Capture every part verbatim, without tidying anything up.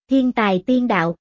Thiên tài tiên đạo.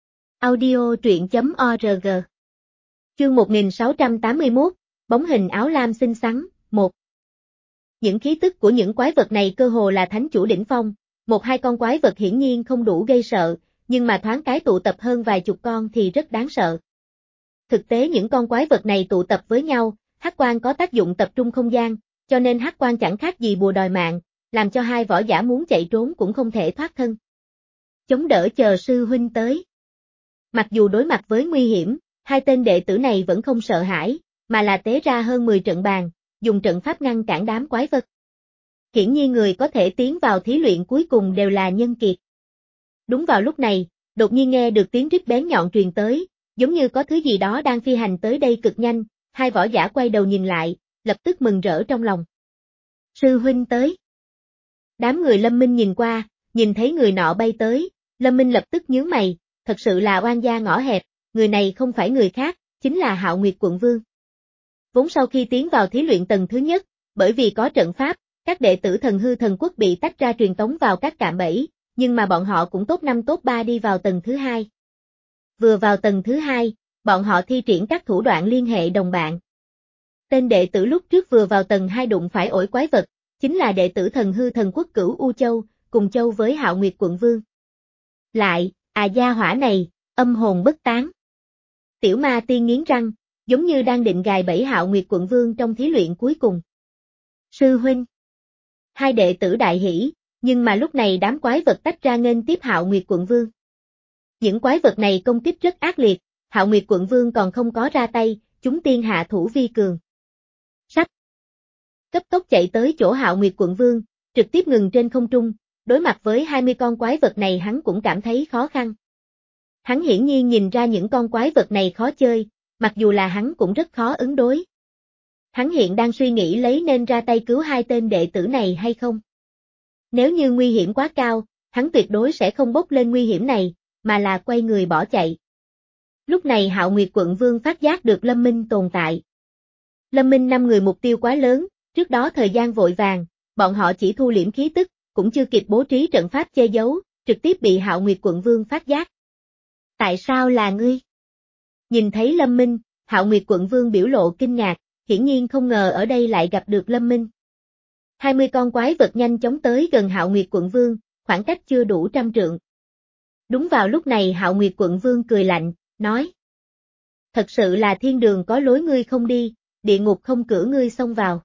Audio truyện chấm org. Chương một nghìn sáu trăm tám mươi mốt, bóng hình áo lam xinh xắn, một. Những khí tức của những quái vật này cơ hồ là thánh chủ đỉnh phong, một hai con quái vật hiển nhiên không đủ gây sợ, nhưng mà thoáng cái tụ tập hơn vài chục con thì rất đáng sợ. Thực tế những con quái vật này tụ tập với nhau, hắc quang có tác dụng tập trung không gian, cho nên hắc quang chẳng khác gì bùa đòi mạng, làm cho hai võ giả muốn chạy trốn cũng không thể thoát thân. Chống đỡ chờ sư huynh tới. Mặc dù đối mặt với nguy hiểm, hai tên đệ tử này vẫn không sợ hãi, mà là tế ra hơn mười trận bàn, dùng trận pháp ngăn cản đám quái vật. Hiển nhiên người có thể tiến vào thí luyện cuối cùng đều là nhân kiệt. Đúng vào lúc này, đột nhiên nghe được tiếng rít bén nhọn truyền tới, giống như có thứ gì đó đang phi hành tới đây cực nhanh, hai võ giả quay đầu nhìn lại, lập tức mừng rỡ trong lòng. Sư huynh tới. Đám người Lâm Minh nhìn qua, nhìn thấy người nọ bay tới, Lâm Minh lập tức nhướng mày, thật sự là oan gia ngõ hẹp, người này không phải người khác, chính là Hạo Nguyệt Quận Vương. Vốn sau khi tiến vào thí luyện tầng thứ nhất, bởi vì có trận pháp, các đệ tử Thần Hư Thần Quốc bị tách ra truyền tống vào các cạm bẫy, nhưng mà bọn họ cũng top năm top ba đi vào tầng thứ hai. Vừa vào tầng thứ hai, bọn họ thi triển các thủ đoạn liên hệ đồng bạn. Tên đệ tử lúc trước vừa vào tầng hai đụng phải ổi quái vật, chính là đệ tử Thần Hư Thần Quốc Cửu U Châu, cùng châu với Hạo Nguyệt Quận Vương. Lại, à gia hỏa này, âm hồn bất tán. Tiểu ma tiên nghiến răng, giống như đang định gài bẫy Hạo Nguyệt Quận Vương trong thí luyện cuối cùng. Sư huynh. Hai đệ tử đại hỉ, nhưng mà lúc này đám quái vật tách ra nghênh tiếp Hạo Nguyệt Quận Vương. Những quái vật này công kích rất ác liệt, Hạo Nguyệt Quận Vương còn không có ra tay, chúng tiên hạ thủ vi cường. Sách. Cấp tốc chạy tới chỗ Hạo Nguyệt Quận Vương, trực tiếp ngừng trên không trung, đối mặt với hai mươi con quái vật này hắn cũng cảm thấy khó khăn. Hắn hiển nhiên nhìn ra những con quái vật này khó chơi, mặc dù là hắn cũng rất khó ứng đối. Hắn hiện đang suy nghĩ lấy nên ra tay cứu hai tên đệ tử này hay không. Nếu như nguy hiểm quá cao, hắn tuyệt đối sẽ không bốc lên nguy hiểm này, mà là quay người bỏ chạy. Lúc này Hạo Nguyệt Quận Vương phát giác được Lâm Minh tồn tại. Lâm Minh năm người mục tiêu quá lớn, trước đó thời gian vội vàng, bọn họ chỉ thu liễm khí tức, cũng chưa kịp bố trí trận pháp che giấu, trực tiếp bị Hạo Nguyệt Quận Vương phát giác. Tại sao là ngươi? Nhìn thấy Lâm Minh, Hạo Nguyệt Quận Vương biểu lộ kinh ngạc, hiển nhiên không ngờ ở đây lại gặp được Lâm Minh. hai mươi con quái vật nhanh chóng tới gần Hạo Nguyệt Quận Vương, khoảng cách chưa đủ trăm trượng. Đúng vào lúc này Hạo Nguyệt Quận Vương cười lạnh, nói. Thật sự là thiên đường có lối ngươi không đi, địa ngục không cửa ngươi xông vào.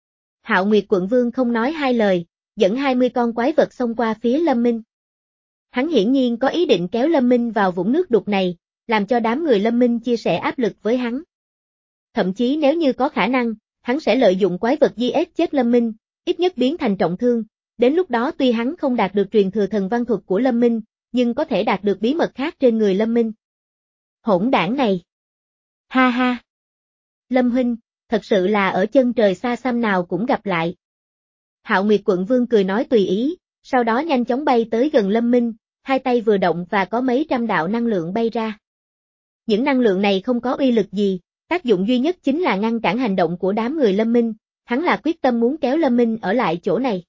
Hạo Nguyệt Quận Vương không nói hai lời, dẫn hai mươi con quái vật xông qua phía Lâm Minh. Hắn hiển nhiên có ý định kéo Lâm Minh vào vũng nước đục này, làm cho đám người Lâm Minh chia sẻ áp lực với hắn. Thậm chí nếu như có khả năng, hắn sẽ lợi dụng quái vật giết chết Lâm Minh, ít nhất biến thành trọng thương, đến lúc đó tuy hắn không đạt được truyền thừa thần văn thuật của Lâm Minh, nhưng có thể đạt được bí mật khác trên người Lâm Minh. Hỗn đảng này! Ha ha! Lâm huynh, thật sự là ở chân trời xa xăm nào cũng gặp lại. Hạo Nguyệt Quận Vương cười nói tùy ý, sau đó nhanh chóng bay tới gần Lâm Minh, hai tay vừa động và có mấy trăm đạo năng lượng bay ra. Những năng lượng này không có uy lực gì, tác dụng duy nhất chính là ngăn cản hành động của đám người Lâm Minh, hắn là quyết tâm muốn kéo Lâm Minh ở lại chỗ này.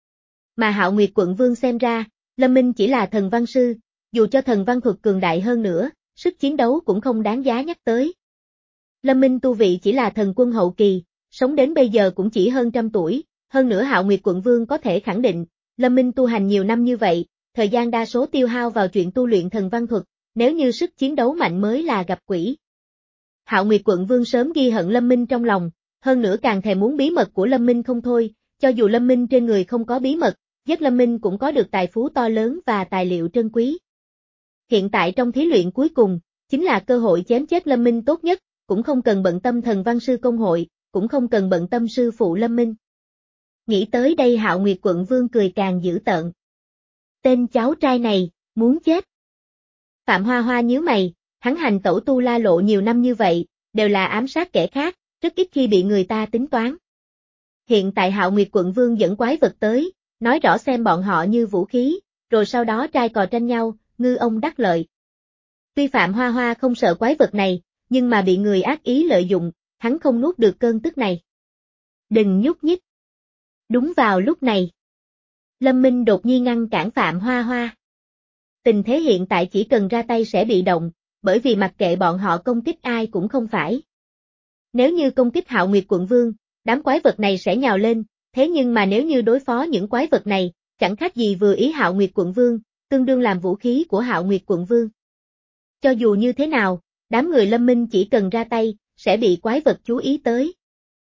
Mà Hạo Nguyệt Quận Vương xem ra, Lâm Minh chỉ là thần văn sư, dù cho thần văn thuật cường đại hơn nữa, sức chiến đấu cũng không đáng giá nhắc tới. Lâm Minh tu vị chỉ là thần quân hậu kỳ, sống đến bây giờ cũng chỉ hơn trăm tuổi, hơn nữa Hạo Nguyệt Quận Vương có thể khẳng định, Lâm Minh tu hành nhiều năm như vậy, thời gian đa số tiêu hao vào chuyện tu luyện thần văn thuật, nếu như sức chiến đấu mạnh mới là gặp quỷ. Hạo Nguyệt Quận Vương sớm ghi hận Lâm Minh trong lòng, hơn nữa càng thèm muốn bí mật của Lâm Minh không thôi, cho dù Lâm Minh trên người không có bí mật, giết Lâm Minh cũng có được tài phú to lớn và tài liệu trân quý. Hiện tại trong thí luyện cuối cùng, chính là cơ hội chém chết Lâm Minh tốt nhất, cũng không cần bận tâm thần văn sư công hội, cũng không cần bận tâm sư phụ Lâm Minh. Nghĩ tới đây Hạo Nguyệt Quận Vương cười càng dữ tợn. Tên cháu trai này, muốn chết. Phạm Hoa Hoa nhíu mày, hắn hành tẩu tu la lộ nhiều năm như vậy, đều là ám sát kẻ khác, rất ít khi bị người ta tính toán. Hiện tại Hạo Nguyệt Quận Vương dẫn quái vật tới, nói rõ xem bọn họ như vũ khí, rồi sau đó trai cò tranh nhau, ngư ông đắc lợi. Tuy Phạm Hoa Hoa không sợ quái vật này, nhưng mà bị người ác ý lợi dụng, hắn không nuốt được cơn tức này. Đừng nhúc nhích. Đúng vào lúc này, Lâm Minh đột nhiên ngăn cản Phạm Hoa Hoa. Tình thế hiện tại chỉ cần ra tay sẽ bị động, bởi vì mặc kệ bọn họ công kích ai cũng không phải. Nếu như công kích Hạo Nguyệt Quận Vương, đám quái vật này sẽ nhào lên, thế nhưng mà nếu như đối phó những quái vật này, chẳng khác gì vừa ý Hạo Nguyệt Quận Vương, tương đương làm vũ khí của Hạo Nguyệt Quận Vương. Cho dù như thế nào, đám người Lâm Minh chỉ cần ra tay, sẽ bị quái vật chú ý tới.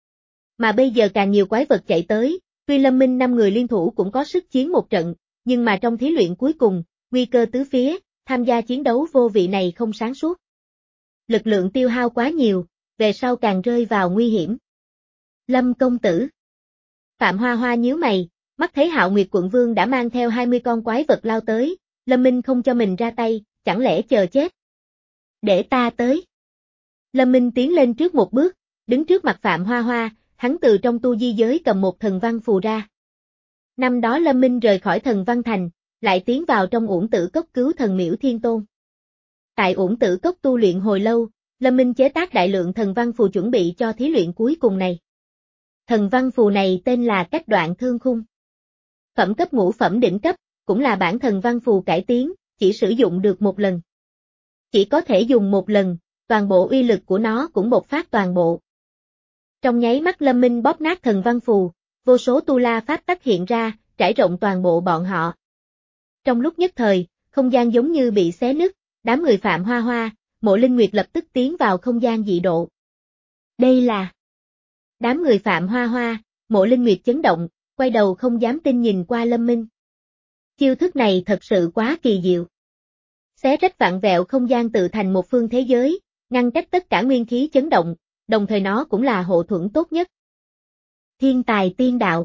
Mà bây giờ càng nhiều quái vật chạy tới, tuy Lâm Minh năm người liên thủ cũng có sức chiến một trận, nhưng mà trong thí luyện cuối cùng, nguy cơ tứ phía, tham gia chiến đấu vô vị này không sáng suốt. Lực lượng tiêu hao quá nhiều, về sau càng rơi vào nguy hiểm. Lâm công tử. Phạm Hoa Hoa nhíu mày, mắt thấy Hạo Nguyệt Quận Vương đã mang theo hai mươi con quái vật lao tới, Lâm Minh không cho mình ra tay, chẳng lẽ chờ chết? Để ta tới. Lâm Minh tiến lên trước một bước, đứng trước mặt Phạm Hoa Hoa, hắn từ trong tu di giới cầm một thần văn phù ra. Năm đó Lâm Minh rời khỏi thần văn thành, lại tiến vào trong Uổng Tử Cốc cứu thần miễu Thiên Tôn. Tại Uổng Tử Cốc tu luyện hồi lâu, Lâm Minh chế tác đại lượng thần văn phù chuẩn bị cho thí luyện cuối cùng này. Thần văn phù này tên là Cách Đoạn Thương Khung. Phẩm cấp ngũ phẩm đỉnh cấp, cũng là bản thần văn phù cải tiến, chỉ sử dụng được một lần. Chỉ có thể dùng một lần, toàn bộ uy lực của nó cũng bộc phát toàn bộ. Trong nháy mắt Lâm Minh bóp nát thần văn phù, vô số tu la pháp tắc hiện ra, trải rộng toàn bộ bọn họ. Trong lúc nhất thời, không gian giống như bị xé nứt, đám người Phạm Hoa Hoa, Mộ Linh Nguyệt lập tức tiến vào không gian dị độ. Đây là... Đám người Phạm Hoa Hoa, Mộ Linh Nguyệt chấn động, quay đầu không dám tin nhìn qua Lâm Minh. Chiêu thức này thật sự quá kỳ diệu. Xé rách vạn vẹo không gian tự thành một phương thế giới, ngăn cách tất cả nguyên khí chấn động, đồng thời nó cũng là hộ thuẫn tốt nhất. Thiên tài tiên đạo.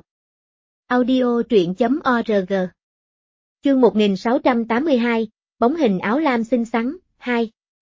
Audio truyện.org. Chương một nghìn sáu trăm tám mươi hai, bóng hình áo lam xinh xắn, hai.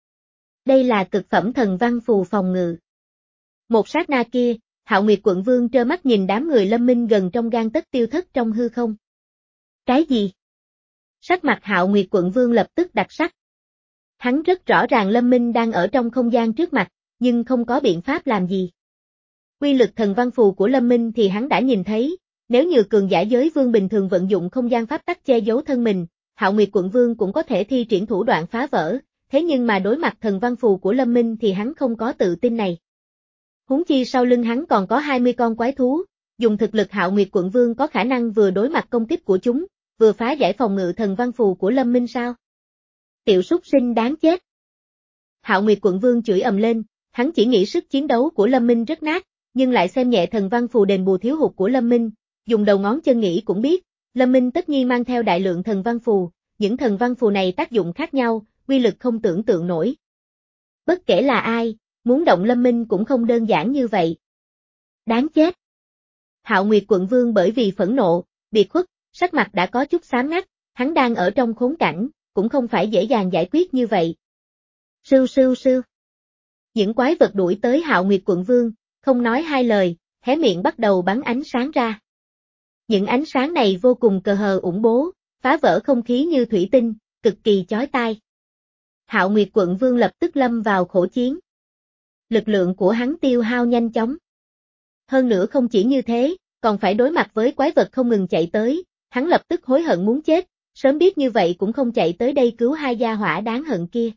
Đây là cực phẩm thần văn phù phòng ngự. Một sát na kia, Hạo Nguyệt Quận Vương trơ mắt nhìn đám người Lâm Minh gần trong gang tấc tiêu thất trong hư không. Cái gì? Sắc mặt Hạo Nguyệt Quận Vương lập tức đặc sắc. Hắn rất rõ ràng Lâm Minh đang ở trong không gian trước mặt, nhưng không có biện pháp làm gì. Quy lực thần văn phù của Lâm Minh thì hắn đã nhìn thấy, nếu như cường giả giới vương bình thường vận dụng không gian pháp tắc che giấu thân mình, Hạo Nguyệt Quận Vương cũng có thể thi triển thủ đoạn phá vỡ, thế nhưng mà đối mặt thần văn phù của Lâm Minh thì hắn không có tự tin này. Huống chi sau lưng hắn còn có hai mươi con quái thú, dùng thực lực Hạo Nguyệt Quận Vương có khả năng vừa đối mặt công kích của chúng, vừa phá giải phòng ngự thần văn phù của Lâm Minh sao? Tiểu súc sinh đáng chết. Hạo Nguyệt Quận Vương chửi ầm lên, hắn chỉ nghĩ sức chiến đấu của Lâm Minh rất nát, nhưng lại xem nhẹ thần văn phù đền bù thiếu hụt của Lâm Minh, dùng đầu ngón chân nghĩ cũng biết, Lâm Minh tất nhiên mang theo đại lượng thần văn phù, những thần văn phù này tác dụng khác nhau, uy lực không tưởng tượng nổi. Bất kể là ai, muốn động Lâm Minh cũng không đơn giản như vậy. Đáng chết. Hạo Nguyệt Quận Vương bởi vì phẫn nộ, biệt khuất, sắc mặt đã có chút xám ngắt, hắn đang ở trong khốn cảnh, cũng không phải dễ dàng giải quyết như vậy. Sưu sưu sưu. Những quái vật đuổi tới Hạo Nguyệt Quận Vương, không nói hai lời, hé miệng bắt đầu bắn ánh sáng ra. Những ánh sáng này vô cùng cờ hờ ủng bố, phá vỡ không khí như thủy tinh, cực kỳ chói tai. Hạo Nguyệt Quận Vương lập tức lâm vào khổ chiến. Lực lượng của hắn tiêu hao nhanh chóng. Hơn nữa không chỉ như thế, còn phải đối mặt với quái vật không ngừng chạy tới, hắn lập tức hối hận muốn chết, sớm biết như vậy cũng không chạy tới đây cứu hai gia hỏa đáng hận kia.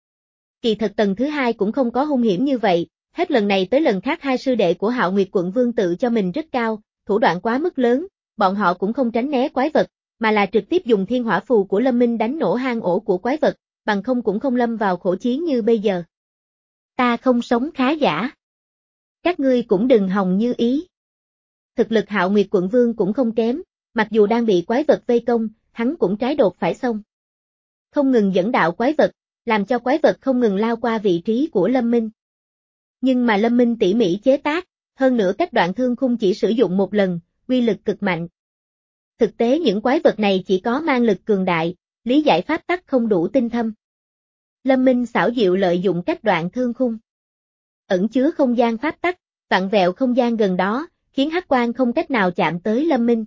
Kỳ thật tầng thứ hai cũng không có hung hiểm như vậy, hết lần này tới lần khác hai sư đệ của Hạo Nguyệt Quận Vương tự cho mình rất cao, thủ đoạn quá mức lớn, bọn họ cũng không tránh né quái vật, mà là trực tiếp dùng thiên hỏa phù của Lâm Minh đánh nổ hang ổ của quái vật, bằng không cũng không lâm vào khổ chiến như bây giờ. Ta không sống khá giả. Các ngươi cũng đừng hòng như ý. Thực lực Hạo Nguyệt Quận Vương cũng không kém, mặc dù đang bị quái vật vây công, hắn cũng trái đột phải xông. Không ngừng dẫn đạo quái vật, làm cho quái vật không ngừng lao qua vị trí của Lâm Minh. Nhưng mà Lâm Minh tỉ mỉ chế tác, hơn nữa Cách Đoạn Thương Khung chỉ sử dụng một lần, uy lực cực mạnh. Thực tế những quái vật này chỉ có mang lực cường đại, lý giải pháp tắc không đủ tinh thâm. Lâm Minh xảo diệu lợi dụng Cách Đoạn Thương Khung. Ẩn chứa không gian pháp tắc, vặn vẹo không gian gần đó, khiến hắc quang không cách nào chạm tới Lâm Minh.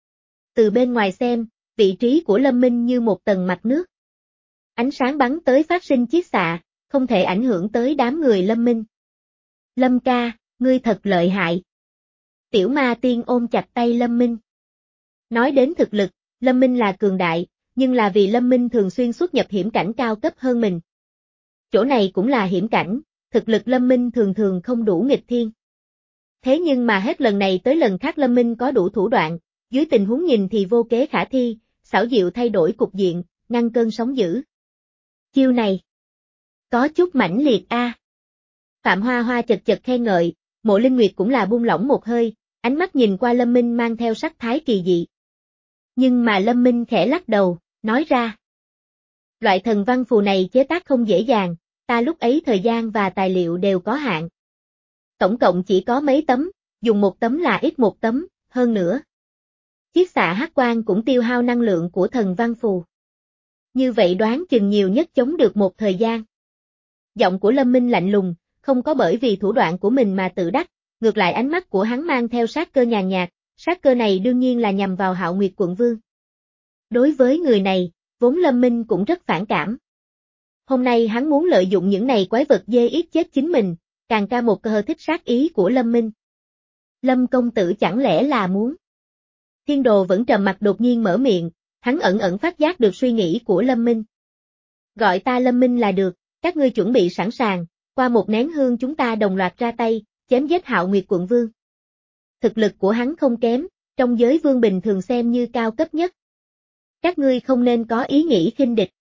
Từ bên ngoài xem, vị trí của Lâm Minh như một tầng mặt nước. Ánh sáng bắn tới phát sinh chiết xạ, không thể ảnh hưởng tới đám người Lâm Minh. Lâm ca, ngươi thật lợi hại. Tiểu ma tiên ôm chặt tay Lâm Minh. Nói đến thực lực, Lâm Minh là cường đại, nhưng là vì Lâm Minh thường xuyên xuất nhập hiểm cảnh cao cấp hơn mình. Chỗ này cũng là hiểm cảnh, thực lực Lâm Minh thường thường không đủ nghịch thiên. Thế nhưng mà hết lần này tới lần khác Lâm Minh có đủ thủ đoạn, dưới tình huống nhìn thì vô kế khả thi, xảo diệu thay đổi cục diện, ngăn cơn sóng dữ. Chiêu này, có chút mãnh liệt a. À. Phạm Hoa Hoa chật chật khen ngợi, Mộ Linh Nguyệt cũng là buông lỏng một hơi, ánh mắt nhìn qua Lâm Minh mang theo sắc thái kỳ dị. Nhưng mà Lâm Minh khẽ lắc đầu, nói ra. Loại thần văn phù này chế tác không dễ dàng, ta lúc ấy thời gian và tài liệu đều có hạn. Tổng cộng chỉ có mấy tấm, dùng một tấm là ít một tấm, hơn nữa. Chiếc xạ hắc quang cũng tiêu hao năng lượng của thần văn phù. Như vậy đoán chừng nhiều nhất chống được một thời gian. Giọng của Lâm Minh lạnh lùng, không có bởi vì thủ đoạn của mình mà tự đắc, ngược lại ánh mắt của hắn mang theo sát cơ nhàn nhạt, sát cơ này đương nhiên là nhằm vào Hạo Nguyệt Quận Vương. Đối với người này, vốn Lâm Minh cũng rất phản cảm. Hôm nay hắn muốn lợi dụng những này quái vật dê ít chết chính mình, càng ca một cơ thích sát ý của Lâm Minh. Lâm công tử chẳng lẽ là muốn? Thiên Đồ vẫn trầm mặt đột nhiên mở miệng, hắn ẩn ẩn phát giác được suy nghĩ của Lâm Minh. Gọi ta Lâm Minh là được, các ngươi chuẩn bị sẵn sàng, qua một nén hương chúng ta đồng loạt ra tay, chém giết Hạo Nguyệt Quận Vương. Thực lực của hắn không kém, trong giới vương bình thường xem như cao cấp nhất. Các ngươi không nên có ý nghĩ khinh địch.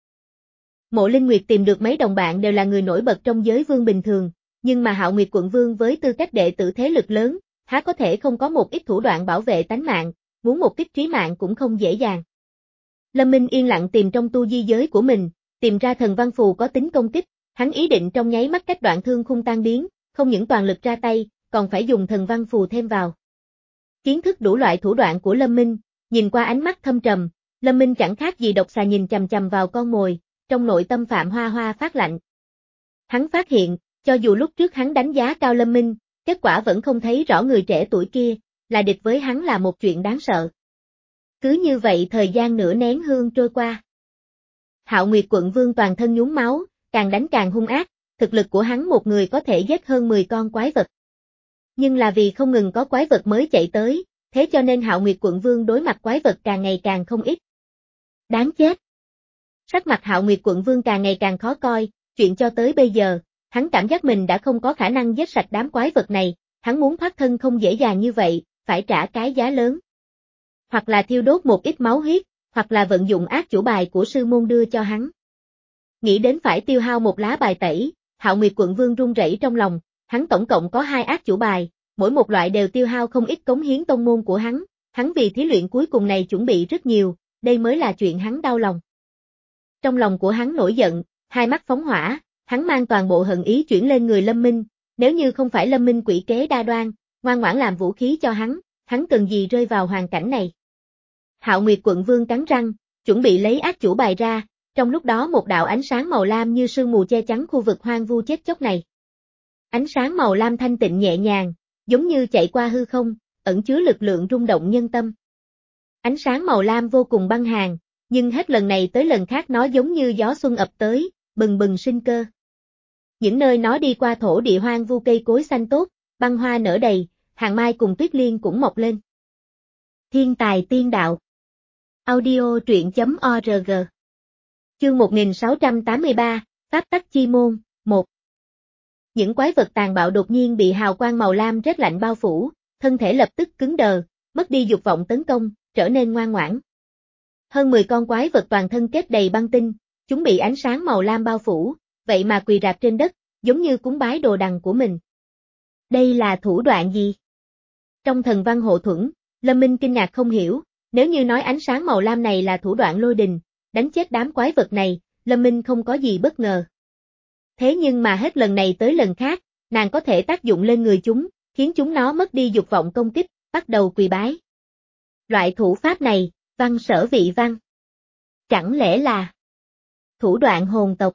Mộ Linh Nguyệt tìm được mấy đồng bạn đều là người nổi bật trong giới vương bình thường, nhưng mà Hạo Nguyệt Quận Vương với tư cách đệ tử thế lực lớn, há có thể không có một ít thủ đoạn bảo vệ tánh mạng, muốn một kích trí mạng cũng không dễ dàng. Lâm Minh yên lặng tìm trong tu di giới của mình, tìm ra thần văn phù có tính công kích, hắn ý định trong nháy mắt cách đoạn thương khung tan biến, không những toàn lực ra tay, còn phải dùng thần văn phù thêm vào. Kiến thức đủ loại thủ đoạn của Lâm Minh, nhìn qua ánh mắt thâm trầm, Lâm Minh chẳng khác gì độc xà nhìn chằm chằm vào con mồi, trong nội tâm Phạm Hoa Hoa phát lạnh. Hắn phát hiện, cho dù lúc trước hắn đánh giá cao Lâm Minh, kết quả vẫn không thấy rõ người trẻ tuổi kia, là địch với hắn là một chuyện đáng sợ. Cứ như vậy thời gian nửa nén hương trôi qua. Hạo Nguyệt Quận Vương toàn thân nhuốm máu, càng đánh càng hung ác, thực lực của hắn một người có thể giết hơn mười con quái vật. Nhưng là vì không ngừng có quái vật mới chạy tới, thế cho nên Hạo Nguyệt Quận Vương đối mặt quái vật càng ngày càng không ít. Đáng chết! Sắc mặt Hạo Nguyệt Quận Vương càng ngày càng khó coi, chuyện cho tới bây giờ, hắn cảm giác mình đã không có khả năng giết sạch đám quái vật này, hắn muốn thoát thân không dễ dàng như vậy, phải trả cái giá lớn. Hoặc là thiêu đốt một ít máu huyết, hoặc là vận dụng ác chủ bài của sư môn đưa cho hắn. Nghĩ đến phải tiêu hao một lá bài tẩy, Hạo Nguyệt Quận Vương run rẩy trong lòng, hắn tổng cộng có hai ác chủ bài, mỗi một loại đều tiêu hao không ít cống hiến tông môn của hắn, hắn vì thí luyện cuối cùng này chuẩn bị rất nhiều, đây mới là chuyện hắn đau lòng. Trong lòng của hắn nổi giận, hai mắt phóng hỏa, hắn mang toàn bộ hận ý chuyển lên người Lâm Minh, nếu như không phải Lâm Minh quỷ kế đa đoan, ngoan ngoãn làm vũ khí cho hắn, hắn cần gì rơi vào hoàn cảnh này. Hạo Nguyệt Quận Vương cắn răng, chuẩn bị lấy ác chủ bài ra, trong lúc đó một đạo ánh sáng màu lam như sương mù che chắn khu vực hoang vu chết chóc này. Ánh sáng màu lam thanh tịnh nhẹ nhàng, giống như chạy qua hư không, ẩn chứa lực lượng rung động nhân tâm. Ánh sáng màu lam vô cùng băng hàn, nhưng hết lần này tới lần khác nó giống như gió xuân ập tới, bừng bừng sinh cơ. Những nơi nó đi qua thổ địa hoang vu cây cối xanh tốt, băng hoa nở đầy, hàng mai cùng tuyết liên cũng mọc lên. Thiên tài tiên đạo. Audio truyện chấm org. Chương một nghìn sáu trăm tám mươi ba, Pháp tắc chi môn, một. Những quái vật tàn bạo đột nhiên bị hào quang màu lam rét lạnh bao phủ, thân thể lập tức cứng đờ, mất đi dục vọng tấn công, trở nên ngoan ngoãn. Hơn mười con quái vật toàn thân kết đầy băng tinh, chúng bị ánh sáng màu lam bao phủ, vậy mà quỳ rạp trên đất, giống như cúng bái đồ đằng của mình. Đây là thủ đoạn gì? Trong thần văn hộ thuẫn, Lâm Minh kinh ngạc không hiểu, nếu như nói ánh sáng màu lam này là thủ đoạn lôi đình, đánh chết đám quái vật này, Lâm Minh không có gì bất ngờ. Thế nhưng mà hết lần này tới lần khác, nàng có thể tác dụng lên người chúng, khiến chúng nó mất đi dục vọng công kích, bắt đầu quỳ bái. Loại thủ pháp này, văn sở vị văn. Chẳng lẽ là thủ đoạn hồn tộc?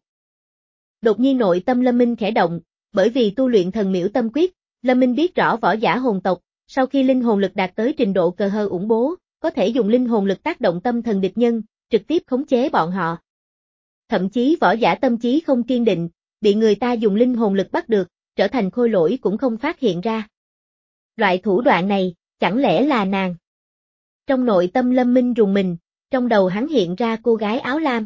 Đột nhiên nội tâm Lâm Minh khẽ động, bởi vì tu luyện thần miễu tâm quyết, Lâm Minh biết rõ võ giả hồn tộc, sau khi linh hồn lực đạt tới trình độ cờ hơ ủng bố, có thể dùng linh hồn lực tác động tâm thần địch nhân, trực tiếp khống chế bọn họ. Thậm chí võ giả tâm trí không kiên định, bị người ta dùng linh hồn lực bắt được, trở thành khôi lỗi cũng không phát hiện ra. Loại thủ đoạn này, chẳng lẽ là nàng? Trong nội tâm Lâm Minh rùng mình, trong đầu hắn hiện ra cô gái áo lam.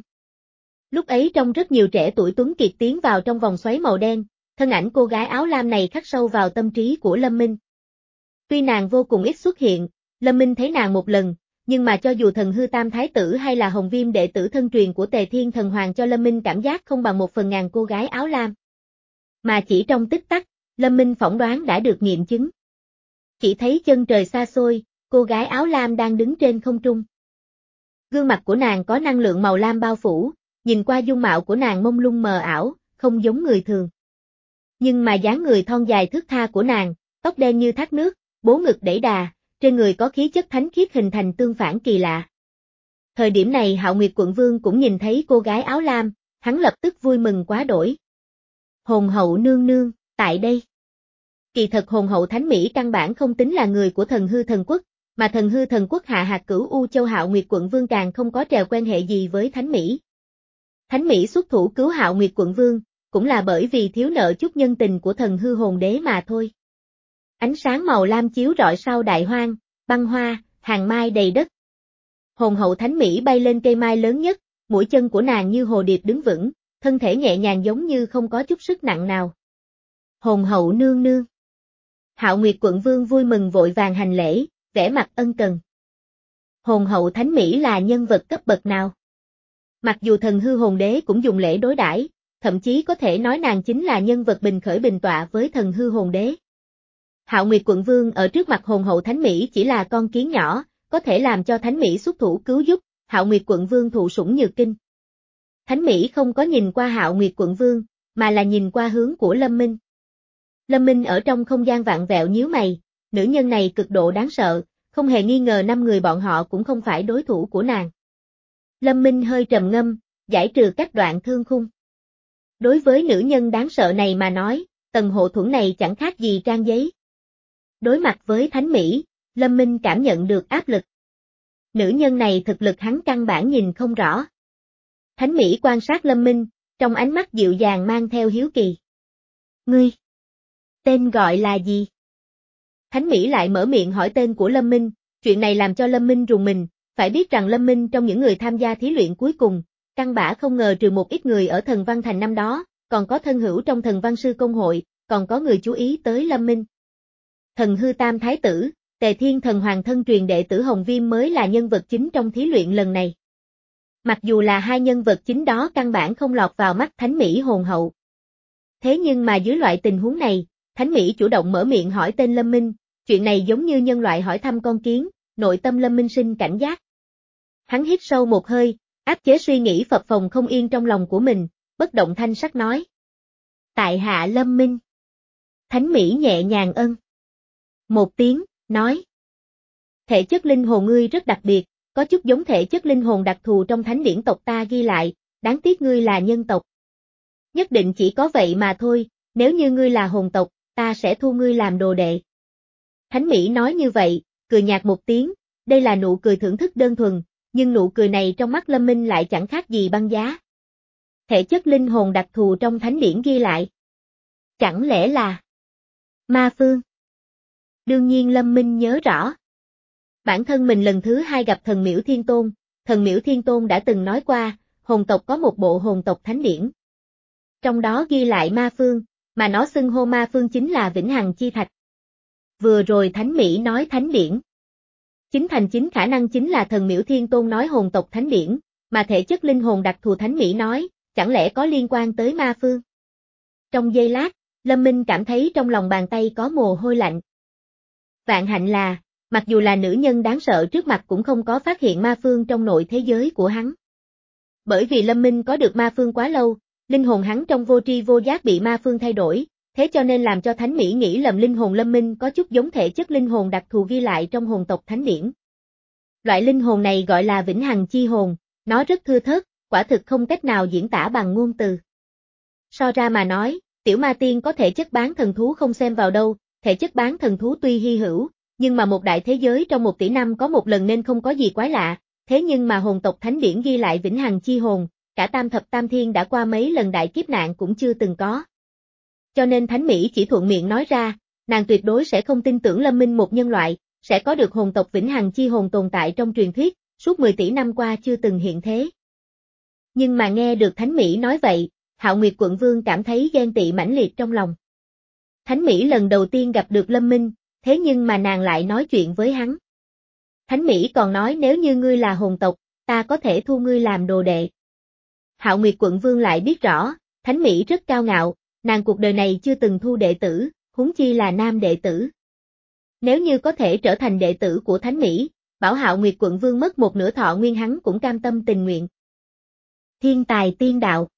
Lúc ấy trong rất nhiều trẻ tuổi tuấn kiệt tiến vào trong vòng xoáy màu đen, thân ảnh cô gái áo lam này khắc sâu vào tâm trí của Lâm Minh. Tuy nàng vô cùng ít xuất hiện, Lâm Minh thấy nàng một lần, nhưng mà cho dù thần hư tam thái tử hay là Hồng Viêm đệ tử thân truyền của Tề Thiên Thần Hoàng cho Lâm Minh cảm giác không bằng một phần ngàn cô gái áo lam. Mà chỉ trong tích tắc, Lâm Minh phỏng đoán đã được nghiệm chứng. Chỉ thấy chân trời xa xôi, cô gái áo lam đang đứng trên không trung. Gương mặt của nàng có năng lượng màu lam bao phủ, nhìn qua dung mạo của nàng mông lung mờ ảo, không giống người thường. Nhưng mà dáng người thon dài thướt tha của nàng, tóc đen như thác nước, bố ngực đẩy đà, trên người có khí chất thánh khiết hình thành tương phản kỳ lạ. Thời điểm này Hạo Nguyệt Quận Vương cũng nhìn thấy cô gái áo lam, hắn lập tức vui mừng quá đổi. Hồn hậu nương nương, tại đây. Kỳ thật hồn hậu Thánh Mỹ căn bản không tính là người của thần hư thần quốc, mà thần hư thần quốc hạ hạt cửu U Châu Hạo Nguyệt Quận Vương càng không có trèo quen hệ gì với Thánh Mỹ. Thánh Mỹ xuất thủ cứu Hạo Nguyệt Quận Vương, cũng là bởi vì thiếu nợ chút nhân tình của thần hư hồn đế mà thôi. Ánh sáng màu lam chiếu rọi sau đại hoang, băng hoa, hàng mai đầy đất. Hồn hậu Thánh Mỹ bay lên cây mai lớn nhất, mũi chân của nàng như hồ điệp đứng vững, thân thể nhẹ nhàng giống như không có chút sức nặng nào. Hồn hậu nương nương. Hạo Nguyệt Quận Vương vui mừng vội vàng hành lễ, vẻ mặt ân cần. Hồn hậu Thánh Mỹ là nhân vật cấp bậc nào? Mặc dù thần hư hồn đế cũng dùng lễ đối đãi, thậm chí có thể nói nàng chính là nhân vật bình khởi bình tọa với thần hư hồn đế. Hạo Nguyệt Quận Vương ở trước mặt hồn hậu Thánh Mỹ chỉ là con kiến nhỏ, có thể làm cho Thánh Mỹ xuất thủ cứu giúp, Hạo Nguyệt Quận Vương thụ sủng nhược kinh. Thánh Mỹ không có nhìn qua Hạo Nguyệt Quận Vương, mà là nhìn qua hướng của Lâm Minh. Lâm Minh ở trong không gian vạn vẹo nhíu mày, nữ nhân này cực độ đáng sợ, không hề nghi ngờ năm người bọn họ cũng không phải đối thủ của nàng. Lâm Minh hơi trầm ngâm, giải trừ các đoạn thương khung. Đối với nữ nhân đáng sợ này mà nói, tầng hộ thuẫn này chẳng khác gì trang giấy. Đối mặt với Thánh Mỹ, Lâm Minh cảm nhận được áp lực. Nữ nhân này thực lực hắn căn bản nhìn không rõ. Thánh Mỹ quan sát Lâm Minh, trong ánh mắt dịu dàng mang theo hiếu kỳ. Ngươi, tên gọi là gì? Thánh Mỹ lại mở miệng hỏi tên của Lâm Minh, chuyện này làm cho Lâm Minh rùng mình, phải biết rằng Lâm Minh trong những người tham gia thí luyện cuối cùng, căn bản không ngờ trừ một ít người ở Thần Văn Thành năm đó, còn có thân hữu trong Thần Văn Sư Công hội, còn có người chú ý tới Lâm Minh. Thần hư tam thái tử, Tề Thiên Thần Hoàng thân truyền đệ tử Hồng Viêm mới là nhân vật chính trong thí luyện lần này. Mặc dù là hai nhân vật chính đó căn bản không lọt vào mắt Thánh Mỹ hồn hậu. Thế nhưng mà dưới loại tình huống này, Thánh Mỹ chủ động mở miệng hỏi tên Lâm Minh, chuyện này giống như nhân loại hỏi thăm con kiến, nội tâm Lâm Minh sinh cảnh giác. Hắn hít sâu một hơi, áp chế suy nghĩ phập phồng không yên trong lòng của mình, bất động thanh sắc nói. Tại hạ Lâm Minh. Thánh Mỹ nhẹ nhàng ân. Một tiếng, nói. Thể chất linh hồn ngươi rất đặc biệt, có chút giống thể chất linh hồn đặc thù trong thánh điển tộc ta ghi lại, đáng tiếc ngươi là nhân tộc. Nhất định chỉ có vậy mà thôi, nếu như ngươi là hồn tộc, ta sẽ thu ngươi làm đồ đệ. Thánh Mỹ nói như vậy, cười nhạt một tiếng, đây là nụ cười thưởng thức đơn thuần, nhưng nụ cười này trong mắt Lâm Minh lại chẳng khác gì băng giá. Thể chất linh hồn đặc thù trong thánh điển ghi lại. Chẳng lẽ là Ma Phương? Đương nhiên Lâm Minh nhớ rõ. Bản thân mình lần thứ hai gặp thần Miễu Thiên Tôn, thần Miễu Thiên Tôn đã từng nói qua, hồn tộc có một bộ hồn tộc thánh điển. Trong đó ghi lại Ma Phương, mà nó xưng hô Ma Phương chính là Vĩnh Hằng Chi Thạch. Vừa rồi Thánh Mỹ nói thánh điển. Chính thành chính khả năng chính là thần Miễu Thiên Tôn nói hồn tộc thánh điển, mà thể chất linh hồn đặc thù Thánh Mỹ nói, chẳng lẽ có liên quan tới Ma Phương? Trong giây lát, Lâm Minh cảm thấy trong lòng bàn tay có mồ hôi lạnh. Vạn hạnh là, mặc dù là nữ nhân đáng sợ trước mặt cũng không có phát hiện Ma Phương trong nội thế giới của hắn. Bởi vì Lâm Minh có được Ma Phương quá lâu, linh hồn hắn trong vô tri vô giác bị Ma Phương thay đổi, thế cho nên làm cho Thánh Mỹ nghĩ lầm linh hồn Lâm Minh có chút giống thể chất linh hồn đặc thù ghi lại trong hồn tộc thánh điển. Loại linh hồn này gọi là Vĩnh Hằng Chi Hồn, nó rất thưa thớt, quả thực không cách nào diễn tả bằng ngôn từ. So ra mà nói, tiểu ma tiên có thể chất bán thần thú không xem vào đâu, thể chất bán thần thú tuy hy hữu, nhưng mà một đại thế giới trong một tỷ năm có một lần nên không có gì quái lạ, thế nhưng mà hồn tộc thánh điển ghi lại Vĩnh Hằng Chi Hồn, cả tam thập tam thiên đã qua mấy lần đại kiếp nạn cũng chưa từng có. Cho nên Thánh Mỹ chỉ thuận miệng nói ra, nàng tuyệt đối sẽ không tin tưởng Lâm Minh một nhân loại, sẽ có được hồn tộc Vĩnh Hằng Chi Hồn tồn tại trong truyền thuyết, suốt mười tỷ năm qua chưa từng hiện thế. Nhưng mà nghe được Thánh Mỹ nói vậy, Hạo Nguyệt Quận Vương cảm thấy ghen tị mãnh liệt trong lòng. Thánh Mỹ lần đầu tiên gặp được Lâm Minh, thế nhưng mà nàng lại nói chuyện với hắn. Thánh Mỹ còn nói nếu như ngươi là hồn tộc, ta có thể thu ngươi làm đồ đệ. Hạo Nguyệt Quận Vương lại biết rõ, Thánh Mỹ rất cao ngạo, nàng cuộc đời này chưa từng thu đệ tử, huống chi là nam đệ tử. Nếu như có thể trở thành đệ tử của Thánh Mỹ, bảo Hạo Nguyệt Quận Vương mất một nửa thọ nguyên hắn cũng cam tâm tình nguyện. Thiên tài tiên đạo.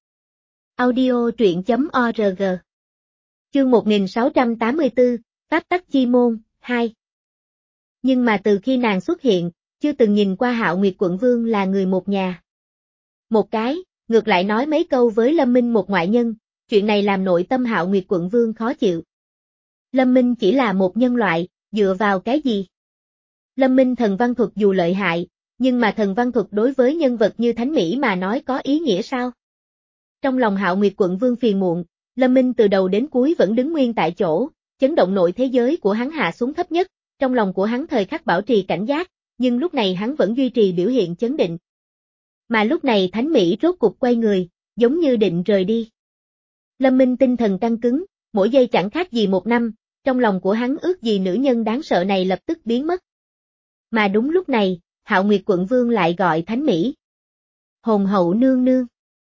Audio truyện chấm org. Chương một nghìn sáu trăm tám mươi tư, Pháp tắc chi môn, hai. Nhưng mà từ khi nàng xuất hiện, chưa từng nhìn qua Hạo Nguyệt Quận Vương là người một nhà. Một cái, ngược lại nói mấy câu với Lâm Minh một ngoại nhân, chuyện này làm nội tâm Hạo Nguyệt Quận Vương khó chịu. Lâm Minh chỉ là một nhân loại, dựa vào cái gì? Lâm Minh thần văn thuật dù lợi hại, nhưng mà thần văn thuật đối với nhân vật như Thánh Mỹ mà nói có ý nghĩa sao? Trong lòng Hạo Nguyệt Quận Vương phiền muộn, Lâm Minh từ đầu đến cuối vẫn đứng nguyên tại chỗ, chấn động nội thế giới của hắn hạ xuống thấp nhất, trong lòng của hắn thời khắc bảo trì cảnh giác, nhưng lúc này hắn vẫn duy trì biểu hiện chấn định. Mà lúc này Thánh Mỹ rốt cục quay người, giống như định rời đi. Lâm Minh tinh thần căng cứng, mỗi giây chẳng khác gì một năm, trong lòng của hắn ước gì nữ nhân đáng sợ này lập tức biến mất. Mà đúng lúc này, Hạo Nguyệt Quận Vương lại gọi Thánh Mỹ. Hồn hậu nương nương.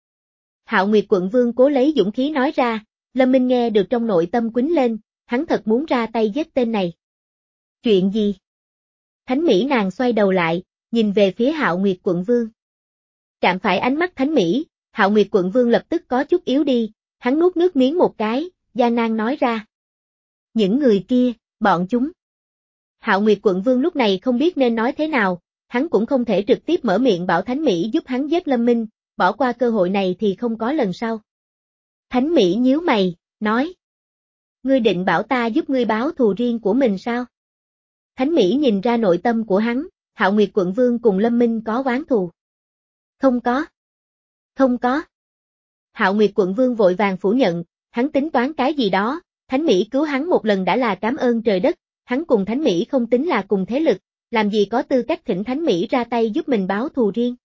Hạo Nguyệt Quận Vương cố lấy dũng khí nói ra, Lâm Minh nghe được trong nội tâm quýnh lên, hắn thật muốn ra tay giết tên này. Chuyện gì? Thánh Mỹ nàng xoay đầu lại, nhìn về phía Hạo Nguyệt Quận Vương. Chạm phải ánh mắt Thánh Mỹ, Hạo Nguyệt Quận Vương lập tức có chút yếu đi, hắn nuốt nước miếng một cái, gian nan nói ra. Những người kia, bọn chúng. Hạo Nguyệt Quận Vương lúc này không biết nên nói thế nào, hắn cũng không thể trực tiếp mở miệng bảo Thánh Mỹ giúp hắn giết Lâm Minh, bỏ qua cơ hội này thì không có lần sau. Thánh Mỹ nhíu mày, nói. Ngươi định bảo ta giúp ngươi báo thù riêng của mình sao? Thánh Mỹ nhìn ra nội tâm của hắn, Hạo Nguyệt Quận Vương cùng Lâm Minh có oán thù. Không có. Không có. Hạo Nguyệt Quận Vương vội vàng phủ nhận, hắn tính toán cái gì đó, Thánh Mỹ cứu hắn một lần đã là cảm ơn trời đất, hắn cùng Thánh Mỹ không tính là cùng thế lực, làm gì có tư cách thỉnh Thánh Mỹ ra tay giúp mình báo thù riêng.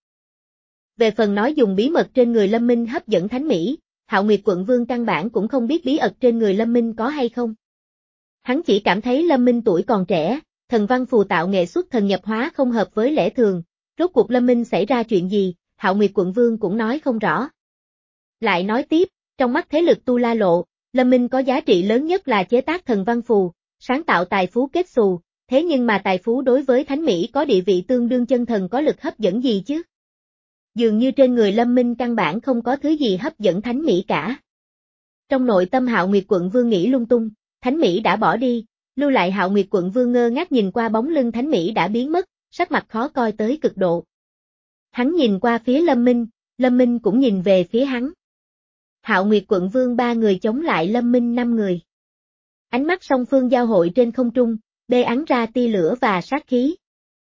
Về phần nói dùng bí mật trên người Lâm Minh hấp dẫn Thánh Mỹ, Hạo Nguyệt Quận Vương căn bản cũng không biết bí ật trên người Lâm Minh có hay không. Hắn chỉ cảm thấy Lâm Minh tuổi còn trẻ, thần văn phù tạo nghệ xuất thần nhập hóa không hợp với lẽ thường, rốt cuộc Lâm Minh xảy ra chuyện gì, Hạo Nguyệt Quận Vương cũng nói không rõ. Lại nói tiếp, trong mắt thế lực Tu La Lộ, Lâm Minh có giá trị lớn nhất là chế tác thần văn phù, sáng tạo tài phú kết xù, thế nhưng mà tài phú đối với Thánh Mỹ có địa vị tương đương chân thần có lực hấp dẫn gì chứ? Dường như trên người Lâm Minh căn bản không có thứ gì hấp dẫn Thánh Mỹ cả. Trong nội tâm Hạo Nguyệt Quận Vương nghĩ lung tung, Thánh Mỹ đã bỏ đi, lưu lại Hạo Nguyệt Quận Vương ngơ ngác nhìn qua bóng lưng Thánh Mỹ đã biến mất, sắc mặt khó coi tới cực độ. Hắn nhìn qua phía Lâm Minh, Lâm Minh cũng nhìn về phía hắn. Hạo Nguyệt Quận Vương ba người chống lại Lâm Minh năm người. Ánh mắt song phương giao hội trên không trung, bê ắn ra tia lửa và sát khí.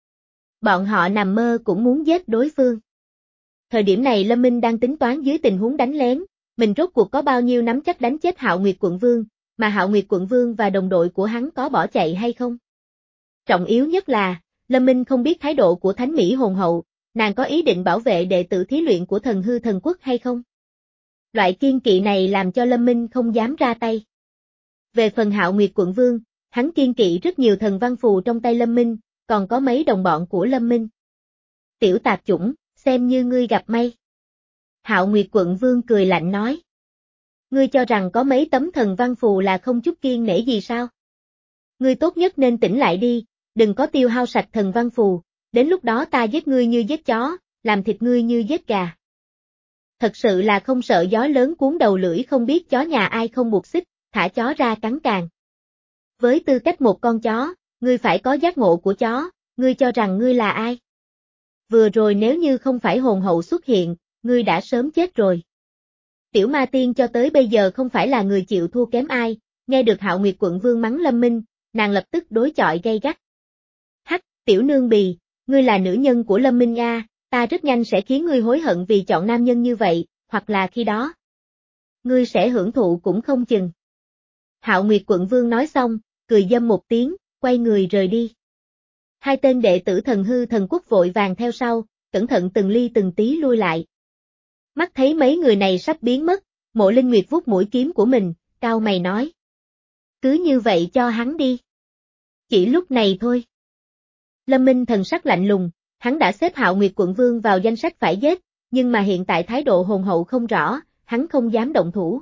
Bọn họ nằm mơ cũng muốn giết đối phương. Thời điểm này Lâm Minh đang tính toán dưới tình huống đánh lén, mình rốt cuộc có bao nhiêu nắm chắc đánh chết Hạo Nguyệt Quận Vương, mà Hạo Nguyệt Quận Vương và đồng đội của hắn có bỏ chạy hay không. Trọng yếu nhất là, Lâm Minh không biết thái độ của Thánh Mỹ hồn hậu, nàng có ý định bảo vệ đệ tử thí luyện của thần hư thần quốc hay không. Loại kiên kỵ này làm cho Lâm Minh không dám ra tay. Về phần Hạo Nguyệt Quận Vương, hắn kiên kỵ rất nhiều thần văn phù trong tay Lâm Minh, còn có mấy đồng bọn của Lâm Minh. Tiểu tạp chủng, xem như ngươi gặp may. Hạo Nguyệt Quận Vương cười lạnh nói. Ngươi cho rằng có mấy tấm thần văn phù là không chút kiên nể gì sao? Ngươi tốt nhất nên tỉnh lại đi, đừng có tiêu hao sạch thần văn phù, đến lúc đó ta giết ngươi như giết chó, làm thịt ngươi như giết gà. Thật sự là không sợ gió lớn cuốn đầu lưỡi không biết chó nhà ai không buộc xích, thả chó ra cắn càng. Với tư cách một con chó, ngươi phải có giác ngộ của chó, ngươi cho rằng ngươi là ai? Vừa rồi nếu như không phải hồn hậu xuất hiện, ngươi đã sớm chết rồi. Tiểu ma tiên cho tới bây giờ không phải là người chịu thua kém ai, nghe được Hạo Nguyệt Quận Vương mắng Lâm Minh, nàng lập tức đối chọi gay gắt. Hắc, tiểu nương bì, ngươi là nữ nhân của Lâm Minh a, ta rất nhanh sẽ khiến ngươi hối hận vì chọn nam nhân như vậy, hoặc là khi đó, ngươi sẽ hưởng thụ cũng không chừng. Hạo Nguyệt Quận Vương nói xong, cười dâm một tiếng, quay người rời đi. Hai tên đệ tử Thần Hư Thần Quốc vội vàng theo sau, cẩn thận từng ly từng tí lui lại. Mắt thấy mấy người này sắp biến mất, Mộ Linh Nguyệt vuốt mũi kiếm của mình, cau mày nói. Cứ như vậy cho hắn đi. Chỉ lúc này thôi. Lâm Minh thần sắc lạnh lùng, hắn đã xếp Hạo Nguyệt Quận Vương vào danh sách phải giết, nhưng mà hiện tại thái độ hồn hậu không rõ, hắn không dám động thủ.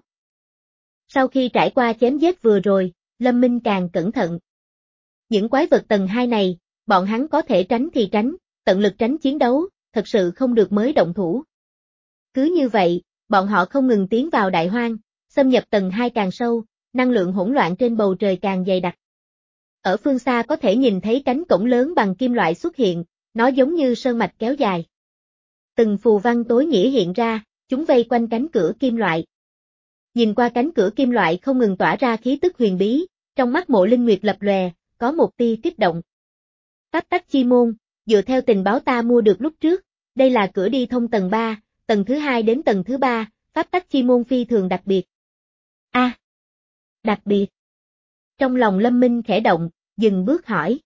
Sau khi trải qua chém giết vừa rồi, Lâm Minh càng cẩn thận. Những quái vật tầng hai này, bọn hắn có thể tránh thì tránh, tận lực tránh chiến đấu, thật sự không được mới động thủ. Cứ như vậy, bọn họ không ngừng tiến vào đại hoang, xâm nhập tầng hai càng sâu, năng lượng hỗn loạn trên bầu trời càng dày đặc. Ở phương xa có thể nhìn thấy cánh cổng lớn bằng kim loại xuất hiện, nó giống như sơn mạch kéo dài. Từng phù văn tối nghĩa hiện ra, chúng vây quanh cánh cửa kim loại. Nhìn qua cánh cửa kim loại không ngừng tỏa ra khí tức huyền bí, trong mắt Mộ Linh Nguyệt lập lòe, có một tia kích động. Pháp tắc chi môn, dựa theo tình báo ta mua được lúc trước, đây là cửa đi thông tầng ba, tầng thứ hai đến tầng thứ ba, pháp tắc chi môn phi thường đặc biệt. A, à, đặc biệt. Trong lòng Lâm Minh khẽ động, dừng bước hỏi.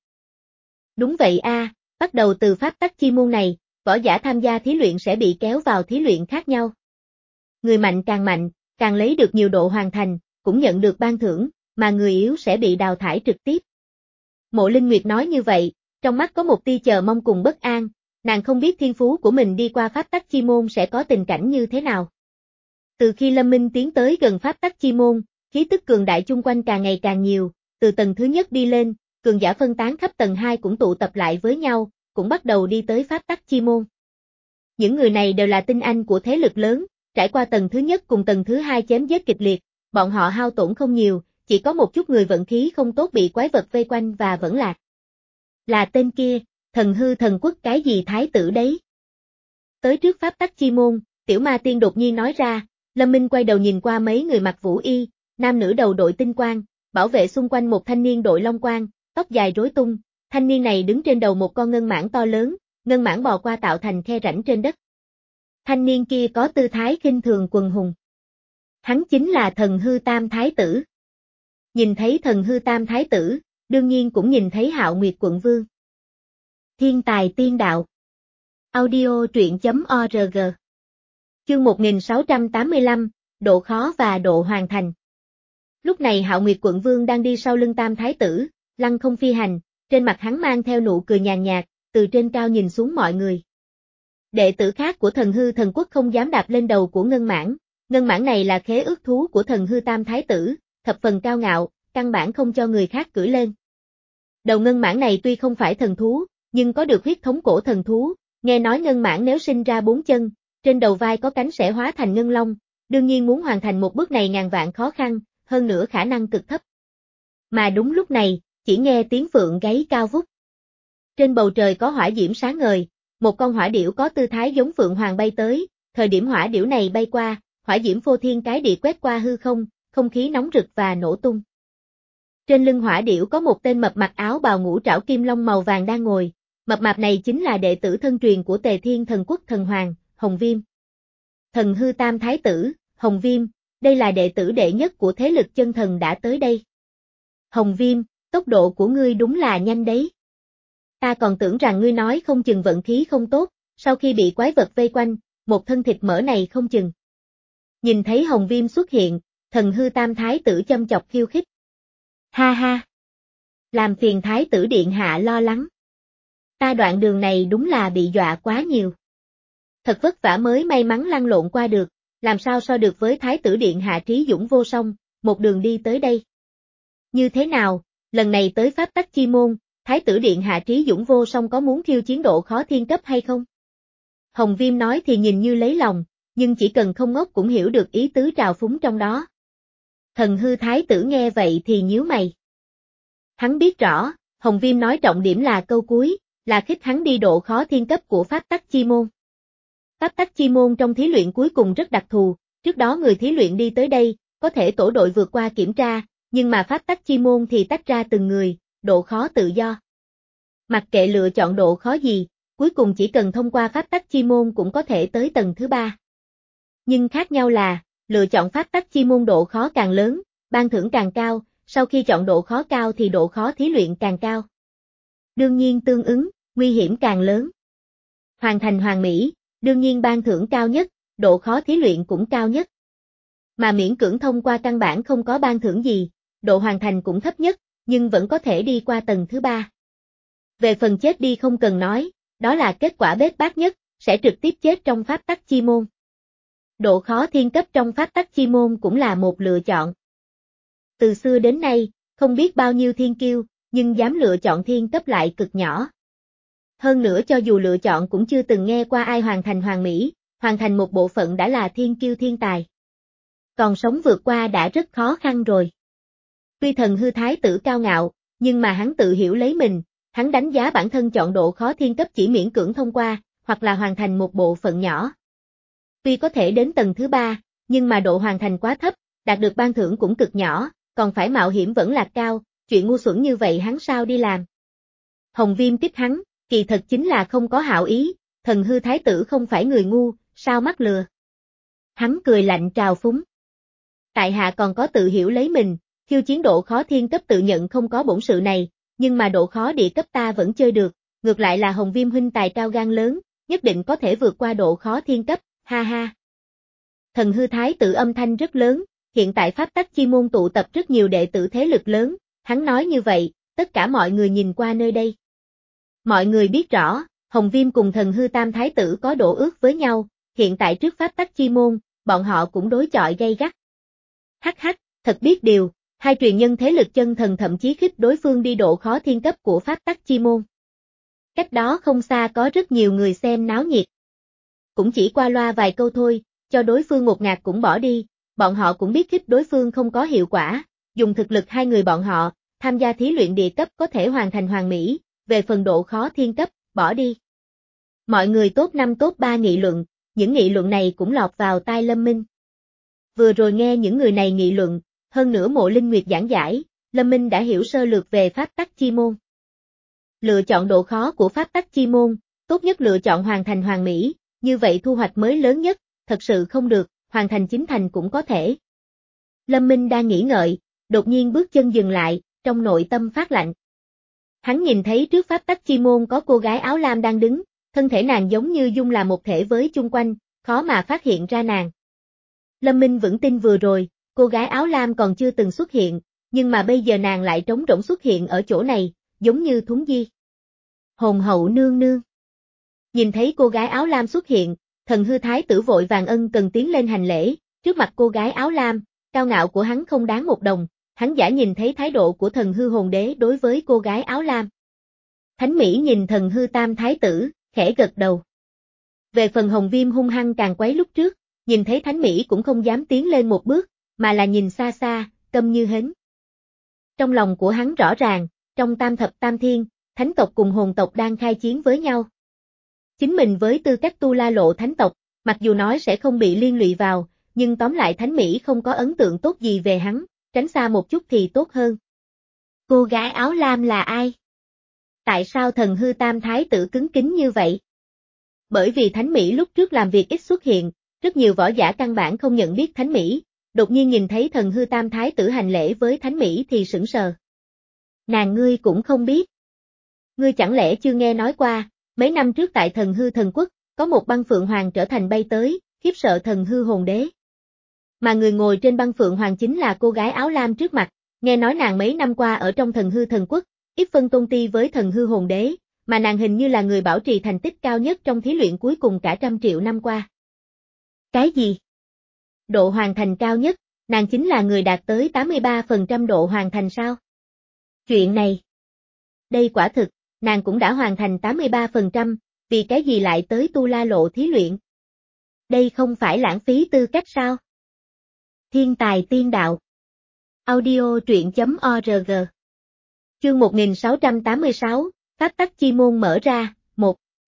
Đúng vậy a, à, bắt đầu từ pháp tắc chi môn này, võ giả tham gia thí luyện sẽ bị kéo vào thí luyện khác nhau. Người mạnh càng mạnh, càng lấy được nhiều độ hoàn thành, cũng nhận được ban thưởng, mà người yếu sẽ bị đào thải trực tiếp. Mộ Linh Nguyệt nói như vậy, trong mắt có một tia chờ mong cùng bất an, nàng không biết thiên phú của mình đi qua pháp tắc chi môn sẽ có tình cảnh như thế nào. Từ khi Lâm Minh tiến tới gần pháp tắc chi môn, khí tức cường đại chung quanh càng ngày càng nhiều, từ tầng thứ nhất đi lên, cường giả phân tán khắp tầng hai cũng tụ tập lại với nhau, cũng bắt đầu đi tới pháp tắc chi môn. Những người này đều là tinh anh của thế lực lớn, trải qua tầng thứ nhất cùng tầng thứ hai chém giết kịch liệt, bọn họ hao tổn không nhiều, chỉ có một chút người vận khí không tốt bị quái vật vây quanh và vẫn lạc. Là tên kia, Thần Hư Thần Quốc cái gì thái tử đấy? Tới trước pháp tắc chi môn, Tiểu Ma Tiên đột nhiên nói ra, Lâm Minh quay đầu nhìn qua mấy người mặc vũ y, nam nữ đầu đội tinh quang, bảo vệ xung quanh một thanh niên đội long quang, tóc dài rối tung, thanh niên này đứng trên đầu một con ngân mãng to lớn, ngân mãng bò qua tạo thành khe rãnh trên đất. Thanh niên kia có tư thái khinh thường quần hùng. Hắn chính là Thần Hư Tam Thái Tử. Nhìn thấy Thần Hư Tam Thái Tử, đương nhiên cũng nhìn thấy Hạo Nguyệt Quận Vương. Thiên tài tiên đạo. Audio truyện chấm org. Chương một nghìn sáu trăm tám mươi lăm, độ khó và độ hoàn thành. Lúc này Hạo Nguyệt Quận Vương đang đi sau lưng Tam Thái Tử, lăng không phi hành, trên mặt hắn mang theo nụ cười nhàn nhạt, từ trên cao nhìn xuống mọi người. Đệ tử khác của Thần Hư Thần Quốc không dám đạp lên đầu của ngân mãng, ngân mãng này là khế ước thú của Thần Hư Tam Thái Tử, thập phần cao ngạo, căn bản không cho người khác cưỡi lên. Đầu ngân mãng này tuy không phải thần thú, nhưng có được huyết thống cổ thần thú, nghe nói ngân mãng nếu sinh ra bốn chân, trên đầu vai có cánh sẽ hóa thành ngân long, đương nhiên muốn hoàn thành một bước này ngàn vạn khó khăn, hơn nữa khả năng cực thấp. Mà đúng lúc này, chỉ nghe tiếng phượng gáy cao vút. Trên bầu trời có hỏa diễm sáng ngời, một con hỏa điểu có tư thái giống phượng hoàng bay tới, thời điểm hỏa điểu này bay qua, hỏa diễm phô thiên cái địa quét qua hư không, không khí nóng rực và nổ tung. Trên lưng hỏa điểu có một tên mập mặc áo bào ngũ trảo kim long màu vàng đang ngồi, mập mạp này chính là đệ tử thân truyền của Tề Thiên Thần Quốc Thần Hoàng, Hồng Viêm. Thần Hư Tam Thái Tử, Hồng Viêm, đây là đệ tử đệ nhất của thế lực chân thần đã tới đây. Hồng Viêm, tốc độ của ngươi đúng là nhanh đấy. Ta còn tưởng rằng ngươi nói không chừng vận khí không tốt, sau khi bị quái vật vây quanh, một thân thịt mỡ này không chừng. Nhìn thấy Hồng Viêm xuất hiện, Thần Hư Tam Thái Tử châm chọc khiêu khích. Ha ha! Làm phiền Thái Tử Điện Hạ lo lắng. Ta đoạn đường này đúng là bị dọa quá nhiều. Thật vất vả mới may mắn lăn lộn qua được, làm sao so được với Thái Tử Điện Hạ trí dũng vô song, một đường đi tới đây. Như thế nào, lần này tới pháp tắc chi môn, Thái Tử Điện Hạ trí dũng vô song có muốn khiêu chiến độ khó thiên cấp hay không? Hồng Viêm nói thì nhìn như lấy lòng, nhưng chỉ cần không ngốc cũng hiểu được ý tứ trào phúng trong đó. Thần Hư Thái Tử nghe vậy thì nhíu mày. Hắn biết rõ, Hồng Viêm nói trọng điểm là câu cuối, là khích hắn đi độ khó thiên cấp của pháp tắc chi môn. Pháp tắc chi môn trong thí luyện cuối cùng rất đặc thù, trước đó người thí luyện đi tới đây, có thể tổ đội vượt qua kiểm tra, nhưng mà pháp tắc chi môn thì tách ra từng người, độ khó tự do. Mặc kệ lựa chọn độ khó gì, cuối cùng chỉ cần thông qua pháp tắc chi môn cũng có thể tới tầng thứ ba. Nhưng khác nhau là, lựa chọn pháp tắc chi môn độ khó càng lớn, ban thưởng càng cao, sau khi chọn độ khó cao thì độ khó thí luyện càng cao. đương nhiên tương ứng, nguy hiểm càng lớn. Hoàn thành hoàn mỹ, đương nhiên ban thưởng cao nhất, độ khó thí luyện cũng cao nhất. Mà miễn cưỡng thông qua căn bản không có ban thưởng gì, độ hoàn thành cũng thấp nhất, nhưng vẫn có thể đi qua tầng thứ ba. Về phần chết đi không cần nói, đó là kết quả bết bát nhất, sẽ trực tiếp chết trong pháp tắc chi môn. Độ khó thiên cấp trong pháp tắc chi môn cũng là một lựa chọn. Từ xưa đến nay, không biết bao nhiêu thiên kiêu, nhưng dám lựa chọn thiên cấp lại cực nhỏ. Hơn nữa cho dù lựa chọn cũng chưa từng nghe qua ai hoàn thành hoàn mỹ, hoàn thành một bộ phận đã là thiên kiêu thiên tài. Còn sống vượt qua đã rất khó khăn rồi. Tuy thần hư thái tử cao ngạo, nhưng mà hắn tự hiểu lấy mình, hắn đánh giá bản thân chọn độ khó thiên cấp chỉ miễn cưỡng thông qua, hoặc là hoàn thành một bộ phận nhỏ. Tuy có thể đến tầng thứ ba, nhưng mà độ hoàn thành quá thấp, đạt được ban thưởng cũng cực nhỏ, còn phải mạo hiểm vẫn là cao, chuyện ngu xuẩn như vậy hắn sao đi làm. Hồng Viêm tiếp hắn, kỳ thật chính là không có hảo ý, thần hư thái tử không phải người ngu, sao mắc lừa. Hắn cười lạnh trào phúng. Tại hạ còn có tự hiểu lấy mình, khiêu chiến độ khó thiên cấp tự nhận không có bổn sự này, nhưng mà độ khó địa cấp ta vẫn chơi được, ngược lại là Hồng Viêm huynh tài cao gan lớn, nhất định có thể vượt qua độ khó thiên cấp, ha ha. Thần hư thái tử âm thanh rất lớn, hiện tại pháp tắc chi môn tụ tập rất nhiều đệ tử thế lực lớn, hắn nói như vậy, tất cả mọi người nhìn qua nơi đây. Mọi người biết rõ, Hồng Viêm cùng thần hư tam thái tử có độ ước với nhau, hiện tại trước pháp tắc chi môn, bọn họ cũng đối chọi gay gắt. Hắc hắc, thật biết điều, hai truyền nhân thế lực chân thần thậm chí khích đối phương đi độ khó thiên cấp của pháp tắc chi môn. Cách đó không xa có rất nhiều người xem náo nhiệt. Cũng chỉ qua loa vài câu thôi, cho đối phương ngột ngạt cũng bỏ đi, bọn họ cũng biết khích đối phương không có hiệu quả, dùng thực lực hai người bọn họ, tham gia thí luyện địa cấp có thể hoàn thành hoàn mỹ, về phần độ khó thiên cấp, bỏ đi. Mọi người top năm top ba nghị luận, những nghị luận này cũng lọt vào tai Lâm Minh. Vừa rồi nghe những người này nghị luận, hơn nữa Mộ Linh Nguyệt giảng giải, Lâm Minh đã hiểu sơ lược về pháp tắc chi môn. Lựa chọn độ khó của pháp tắc chi môn, tốt nhất lựa chọn hoàn thành hoàn mỹ, như vậy thu hoạch mới lớn nhất, thật sự không được, hoàn thành chính thành cũng có thể. Lâm Minh đang nghĩ ngợi, đột nhiên bước chân dừng lại, trong nội tâm phát lạnh. Hắn nhìn thấy trước pháp tắc chi môn có cô gái áo lam đang đứng, thân thể nàng giống như dung là một thể với chung quanh, khó mà phát hiện ra nàng. Lâm Minh vững tin vừa rồi, cô gái áo lam còn chưa từng xuất hiện, nhưng mà bây giờ nàng lại trống rỗng xuất hiện ở chỗ này, giống như thúng di. Hồn hậu nương nương. Nhìn thấy cô gái áo lam xuất hiện, thần hư thái tử vội vàng ân cần tiến lên hành lễ, trước mặt cô gái áo lam, cao ngạo của hắn không đáng một đồng, hắn giả nhìn thấy thái độ của thần hư hồn đế đối với cô gái áo lam. Thánh Mỹ nhìn thần hư tam thái tử, khẽ gật đầu. Về phần Hồng Viêm hung hăng càng quấy lúc trước, nhìn thấy Thánh Mỹ cũng không dám tiến lên một bước, mà là nhìn xa xa, câm như hến. Trong lòng của hắn rõ ràng, trong tam thập tam thiên, thánh tộc cùng hồn tộc đang khai chiến với nhau. Chính mình với tư cách tu la lộ thánh tộc, mặc dù nói sẽ không bị liên lụy vào, nhưng tóm lại Thánh Mỹ không có ấn tượng tốt gì về hắn, tránh xa một chút thì tốt hơn. Cô gái áo lam là ai? Tại sao thần hư tam thái tử cứng kính như vậy? Bởi vì Thánh Mỹ lúc trước làm việc ít xuất hiện, rất nhiều võ giả căn bản không nhận biết Thánh Mỹ, đột nhiên nhìn thấy thần hư tam thái tử hành lễ với Thánh Mỹ thì sững sờ. Nàng ngươi cũng không biết. Ngươi chẳng lẽ chưa nghe nói qua, mấy năm trước tại thần hư thần quốc, có một băng phượng hoàng trở thành bay tới, khiếp sợ thần hư hồn đế. Mà người ngồi trên băng phượng hoàng chính là cô gái áo lam trước mặt, nghe nói nàng mấy năm qua ở trong thần hư thần quốc, ít phân tôn ti với thần hư hồn đế, mà nàng hình như là người bảo trì thành tích cao nhất trong thí luyện cuối cùng cả trăm triệu năm qua. Cái gì? Độ hoàn thành cao nhất, nàng chính là người đạt tới tám mươi ba phần trăm độ hoàn thành sao? Chuyện này. Đây quả thực, nàng cũng đã hoàn thành tám mươi ba phần trăm, vì cái gì lại tới tu la lộ thí luyện? Đây không phải lãng phí tư cách sao? Thiên tài tiên đạo. Audio truyện chấm org. Chương một nghìn sáu trăm tám mươi sáu, pháp tắc chi môn mở ra, một.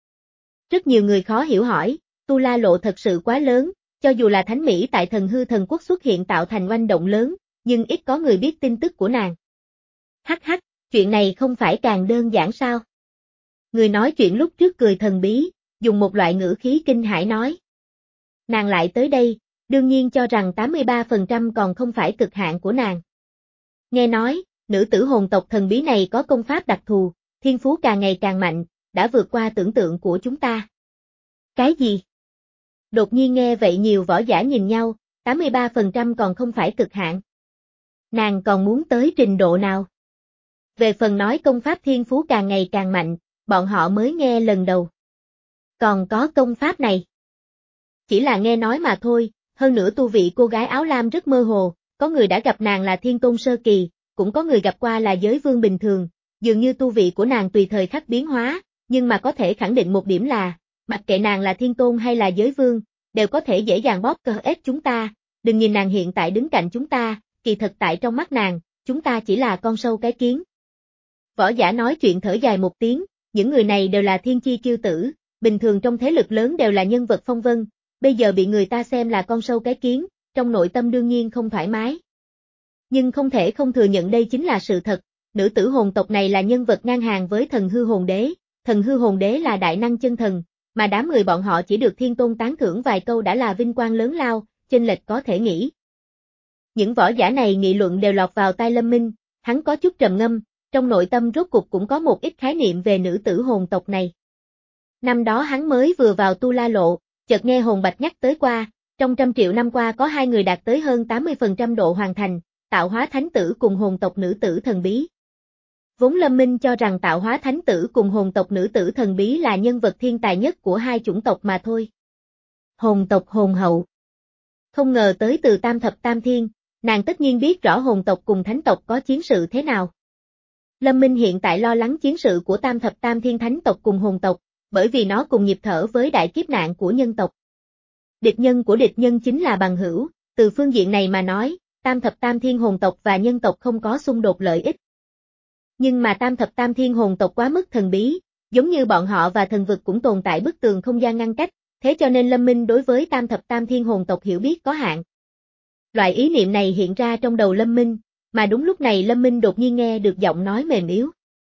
Rất nhiều người khó hiểu hỏi, tu la lộ thật sự quá lớn, cho dù là Thánh Mỹ tại thần hư thần quốc xuất hiện tạo thành oanh động lớn, nhưng ít có người biết tin tức của nàng. Hắc hắc, chuyện này không phải càng đơn giản sao? Người nói chuyện lúc trước cười thần bí, dùng một loại ngữ khí kinh hãi nói. Nàng lại tới đây, đương nhiên cho rằng tám mươi ba phần trăm còn không phải cực hạn của nàng. Nghe nói, nữ tử hồn tộc thần bí này có công pháp đặc thù, thiên phú càng ngày càng mạnh, đã vượt qua tưởng tượng của chúng ta. Cái gì? Đột nhiên nghe vậy nhiều võ giả nhìn nhau, tám mươi ba phần trăm còn không phải cực hạn. Nàng còn muốn tới trình độ nào? Về phần nói công pháp thiên phú càng ngày càng mạnh, bọn họ mới nghe lần đầu. Còn có công pháp này. Chỉ là nghe nói mà thôi, hơn nữa tu vị cô gái áo lam rất mơ hồ, có người đã gặp nàng là thiên tôn sơ kỳ, cũng có người gặp qua là giới vương bình thường, dường như tu vị của nàng tùy thời khắc biến hóa, nhưng mà có thể khẳng định một điểm là, mặc kệ nàng là thiên tôn hay là giới vương, đều có thể dễ dàng bóp cờ ép chúng ta, đừng nhìn nàng hiện tại đứng cạnh chúng ta, kỳ thật tại trong mắt nàng, chúng ta chỉ là con sâu cái kiến. Võ giả nói chuyện thở dài một tiếng, những người này đều là thiên chi kiêu tử, bình thường trong thế lực lớn đều là nhân vật phong vân, bây giờ bị người ta xem là con sâu cái kiến, trong nội tâm đương nhiên không thoải mái. Nhưng không thể không thừa nhận đây chính là sự thật, nữ tử hồn tộc này là nhân vật ngang hàng với thần hư hồn đế, thần hư hồn đế là đại năng chân thần, mà đám người bọn họ chỉ được thiên tôn tán thưởng vài câu đã là vinh quang lớn lao, chênh lệch có thể nghĩ. Những võ giả này nghị luận đều lọt vào tai Lâm Minh, hắn có chút trầm ngâm, trong nội tâm rốt cục cũng có một ít khái niệm về nữ tử hồn tộc này. Năm đó hắn mới vừa vào Tu La Lộ, chợt nghe Hồn Bạch nhắc tới qua, trong trăm triệu năm qua có hai người đạt tới hơn tám mươi phần trăm độ hoàn thành, Tạo Hóa Thánh Tử cùng hồn tộc nữ tử thần bí. Vốn Lâm Minh cho rằng Tạo Hóa Thánh Tử cùng hồn tộc nữ tử thần bí là nhân vật thiên tài nhất của hai chủng tộc mà thôi. Hồn tộc hồn hậu. Không ngờ tới từ tam thập tam thiên, nàng tất nhiên biết rõ hồn tộc cùng thánh tộc có chiến sự thế nào. Lâm Minh hiện tại lo lắng chiến sự của tam thập tam thiên thánh tộc cùng hồn tộc, bởi vì nó cùng nhịp thở với đại kiếp nạn của nhân tộc. Địch nhân của địch nhân chính là bằng hữu, từ phương diện này mà nói, tam thập tam thiên hồn tộc và nhân tộc không có xung đột lợi ích. Nhưng mà tam thập tam thiên hồn tộc quá mức thần bí, giống như bọn họ và thần vực cũng tồn tại bức tường không gian ngăn cách, thế cho nên Lâm Minh đối với tam thập tam thiên hồn tộc hiểu biết có hạn. Loại ý niệm này hiện ra trong đầu Lâm Minh, mà đúng lúc này Lâm Minh đột nhiên nghe được giọng nói mềm yếu.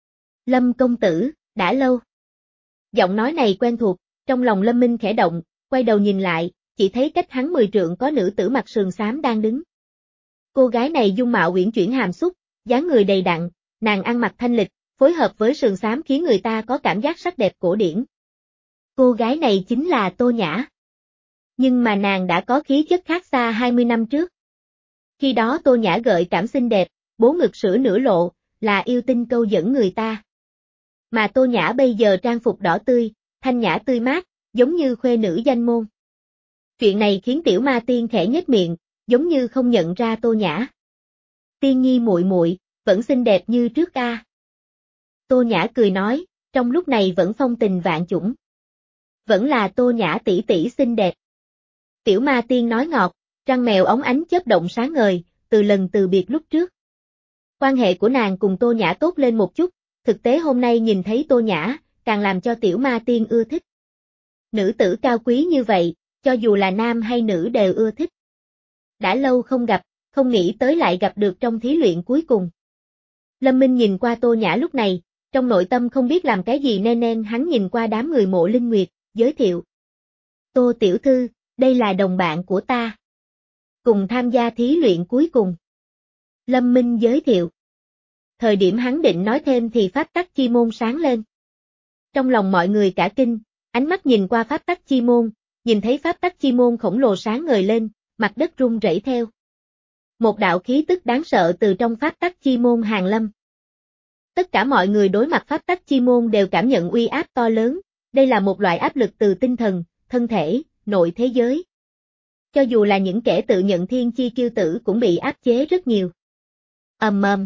Lâm công tử, đã lâu. Giọng nói này quen thuộc, trong lòng Lâm Minh khẽ động, quay đầu nhìn lại, chỉ thấy cách hắn mười trượng có nữ tử mặc sườn xám đang đứng. Cô gái này dung mạo uyển chuyển hàm xúc, dáng người đầy đặn, nàng ăn mặc thanh lịch, phối hợp với sườn xám khiến người ta có cảm giác sắc đẹp cổ điển. Cô gái này chính là Tô Nhã. Nhưng mà nàng đã có khí chất khác xa hai mươi năm trước. Khi đó Tô Nhã gợi cảm xinh đẹp, bố ngực sữa nửa lộ, là yêu tinh câu dẫn người ta. Mà Tô Nhã bây giờ trang phục đỏ tươi, thanh nhã tươi mát, giống như khuê nữ danh môn. Chuyện này khiến Tiểu Ma Tiên khẽ nhếch miệng, giống như không nhận ra Tô Nhã. Tiên nhi muội muội, vẫn xinh đẹp như trước a. Tô Nhã cười nói, trong lúc này vẫn phong tình vạn chủng. Vẫn là Tô Nhã tỷ tỷ xinh đẹp. Tiểu Ma Tiên nói ngọt, răng mèo óng ánh chớp động sáng ngời, từ lần từ biệt lúc trước. Quan hệ của nàng cùng Tô Nhã tốt lên một chút, thực tế hôm nay nhìn thấy Tô Nhã, càng làm cho Tiểu Ma Tiên ưa thích. Nữ tử cao quý như vậy, cho dù là nam hay nữ đều ưa thích. Đã lâu không gặp, không nghĩ tới lại gặp được trong thí luyện cuối cùng. Lâm Minh nhìn qua Tô Nhã lúc này, trong nội tâm không biết làm cái gì nên nên hắn nhìn qua đám người Mộ Linh Nguyệt, giới thiệu. Tô tiểu thư, đây là đồng bạn của ta. Cùng tham gia thí luyện cuối cùng. Lâm Minh giới thiệu. Thời điểm hắn định nói thêm thì pháp tắc chi môn sáng lên. Trong lòng mọi người cả kinh, ánh mắt nhìn qua pháp tắc chi môn, nhìn thấy pháp tắc chi môn khổng lồ sáng ngời lên, mặt đất rung rẩy theo. Một đạo khí tức đáng sợ từ trong pháp tắc chi môn hàng lâm. Tất cả mọi người đối mặt pháp tắc chi môn đều cảm nhận uy áp to lớn, đây là một loại áp lực từ tinh thần, thân thể, nội thế giới. Cho dù là những kẻ tự nhận thiên chi kiêu tử cũng bị áp chế rất nhiều. Ầm ầm.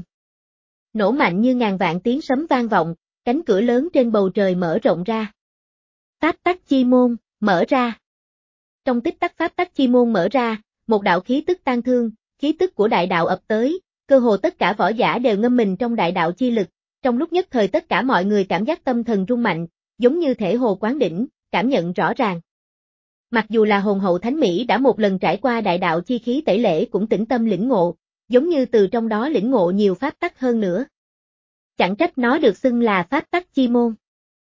Nổ mạnh như ngàn vạn tiếng sấm vang vọng, cánh cửa lớn trên bầu trời mở rộng ra. Pháp tắc chi môn, mở ra. Trong tích tắc pháp tắc chi môn mở ra, một đạo khí tức tan thương, khí tức của đại đạo ập tới, cơ hồ tất cả võ giả đều ngâm mình trong đại đạo chi lực, trong lúc nhất thời tất cả mọi người cảm giác tâm thần rung mạnh, giống như thể hồ quán đỉnh, cảm nhận rõ ràng. Mặc dù là hồn hậu thánh mỹ đã một lần trải qua đại đạo chi khí tẩy lễ cũng tĩnh tâm lĩnh ngộ, giống như từ trong đó lĩnh ngộ nhiều pháp tắc hơn nữa. Chẳng trách nó được xưng là pháp tắc chi môn.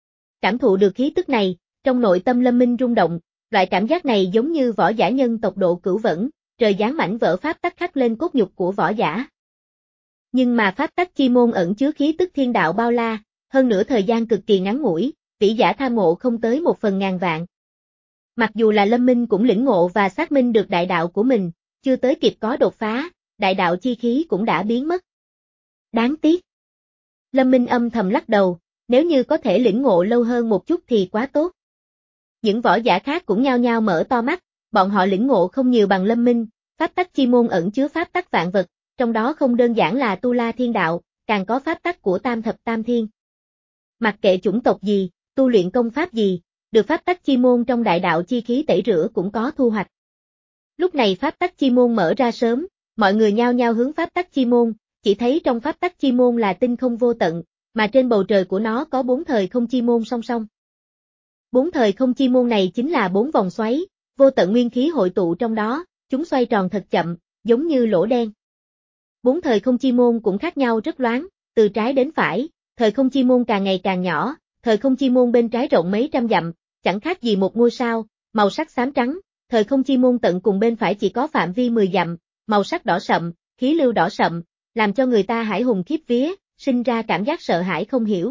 Cảm thụ được khí tức này, trong nội tâm Lâm Minh rung động, loại cảm giác này giống như võ giả nhân tộc độ cửu vẫn, trời giáng mảnh vỡ pháp tắc khắc lên cốt nhục của võ giả. Nhưng mà pháp tắc chi môn ẩn chứa khí tức thiên đạo bao la, hơn nữa thời gian cực kỳ ngắn ngủi, vĩ giả tham ngộ không tới một phần ngàn vạn. Mặc dù là Lâm Minh cũng lĩnh ngộ và xác minh được đại đạo của mình, chưa tới kịp có đột phá, đại đạo chi khí cũng đã biến mất. Đáng tiếc. Lâm Minh âm thầm lắc đầu, nếu như có thể lĩnh ngộ lâu hơn một chút thì quá tốt. Những võ giả khác cũng nhao nhao mở to mắt, bọn họ lĩnh ngộ không nhiều bằng Lâm Minh, pháp tắc chi môn ẩn chứa pháp tắc vạn vật, trong đó không đơn giản là tu la thiên đạo, càng có pháp tắc của tam thập tam thiên. Mặc kệ chủng tộc gì, tu luyện công pháp gì, được pháp tắc chi môn trong đại đạo chi khí tẩy rửa cũng có thu hoạch. Lúc này pháp tắc chi môn mở ra sớm, mọi người nhao nhao hướng pháp tắc chi môn, chỉ thấy trong pháp tắc chi môn là tinh không vô tận, mà trên bầu trời của nó có bốn thời không chi môn song song. Bốn thời không chi môn này chính là bốn vòng xoáy, vô tận nguyên khí hội tụ trong đó, chúng xoay tròn thật chậm, giống như lỗ đen. Bốn thời không chi môn cũng khác nhau rất loáng, từ trái đến phải, thời không chi môn càng ngày càng nhỏ, thời không chi môn bên trái rộng mấy trăm dặm, chẳng khác gì một ngôi sao, màu sắc xám trắng, thời không chi môn tận cùng bên phải chỉ có phạm vi mười dặm, màu sắc đỏ sậm, khí lưu đỏ sậm, làm cho người ta hãi hùng khiếp vía, sinh ra cảm giác sợ hãi không hiểu.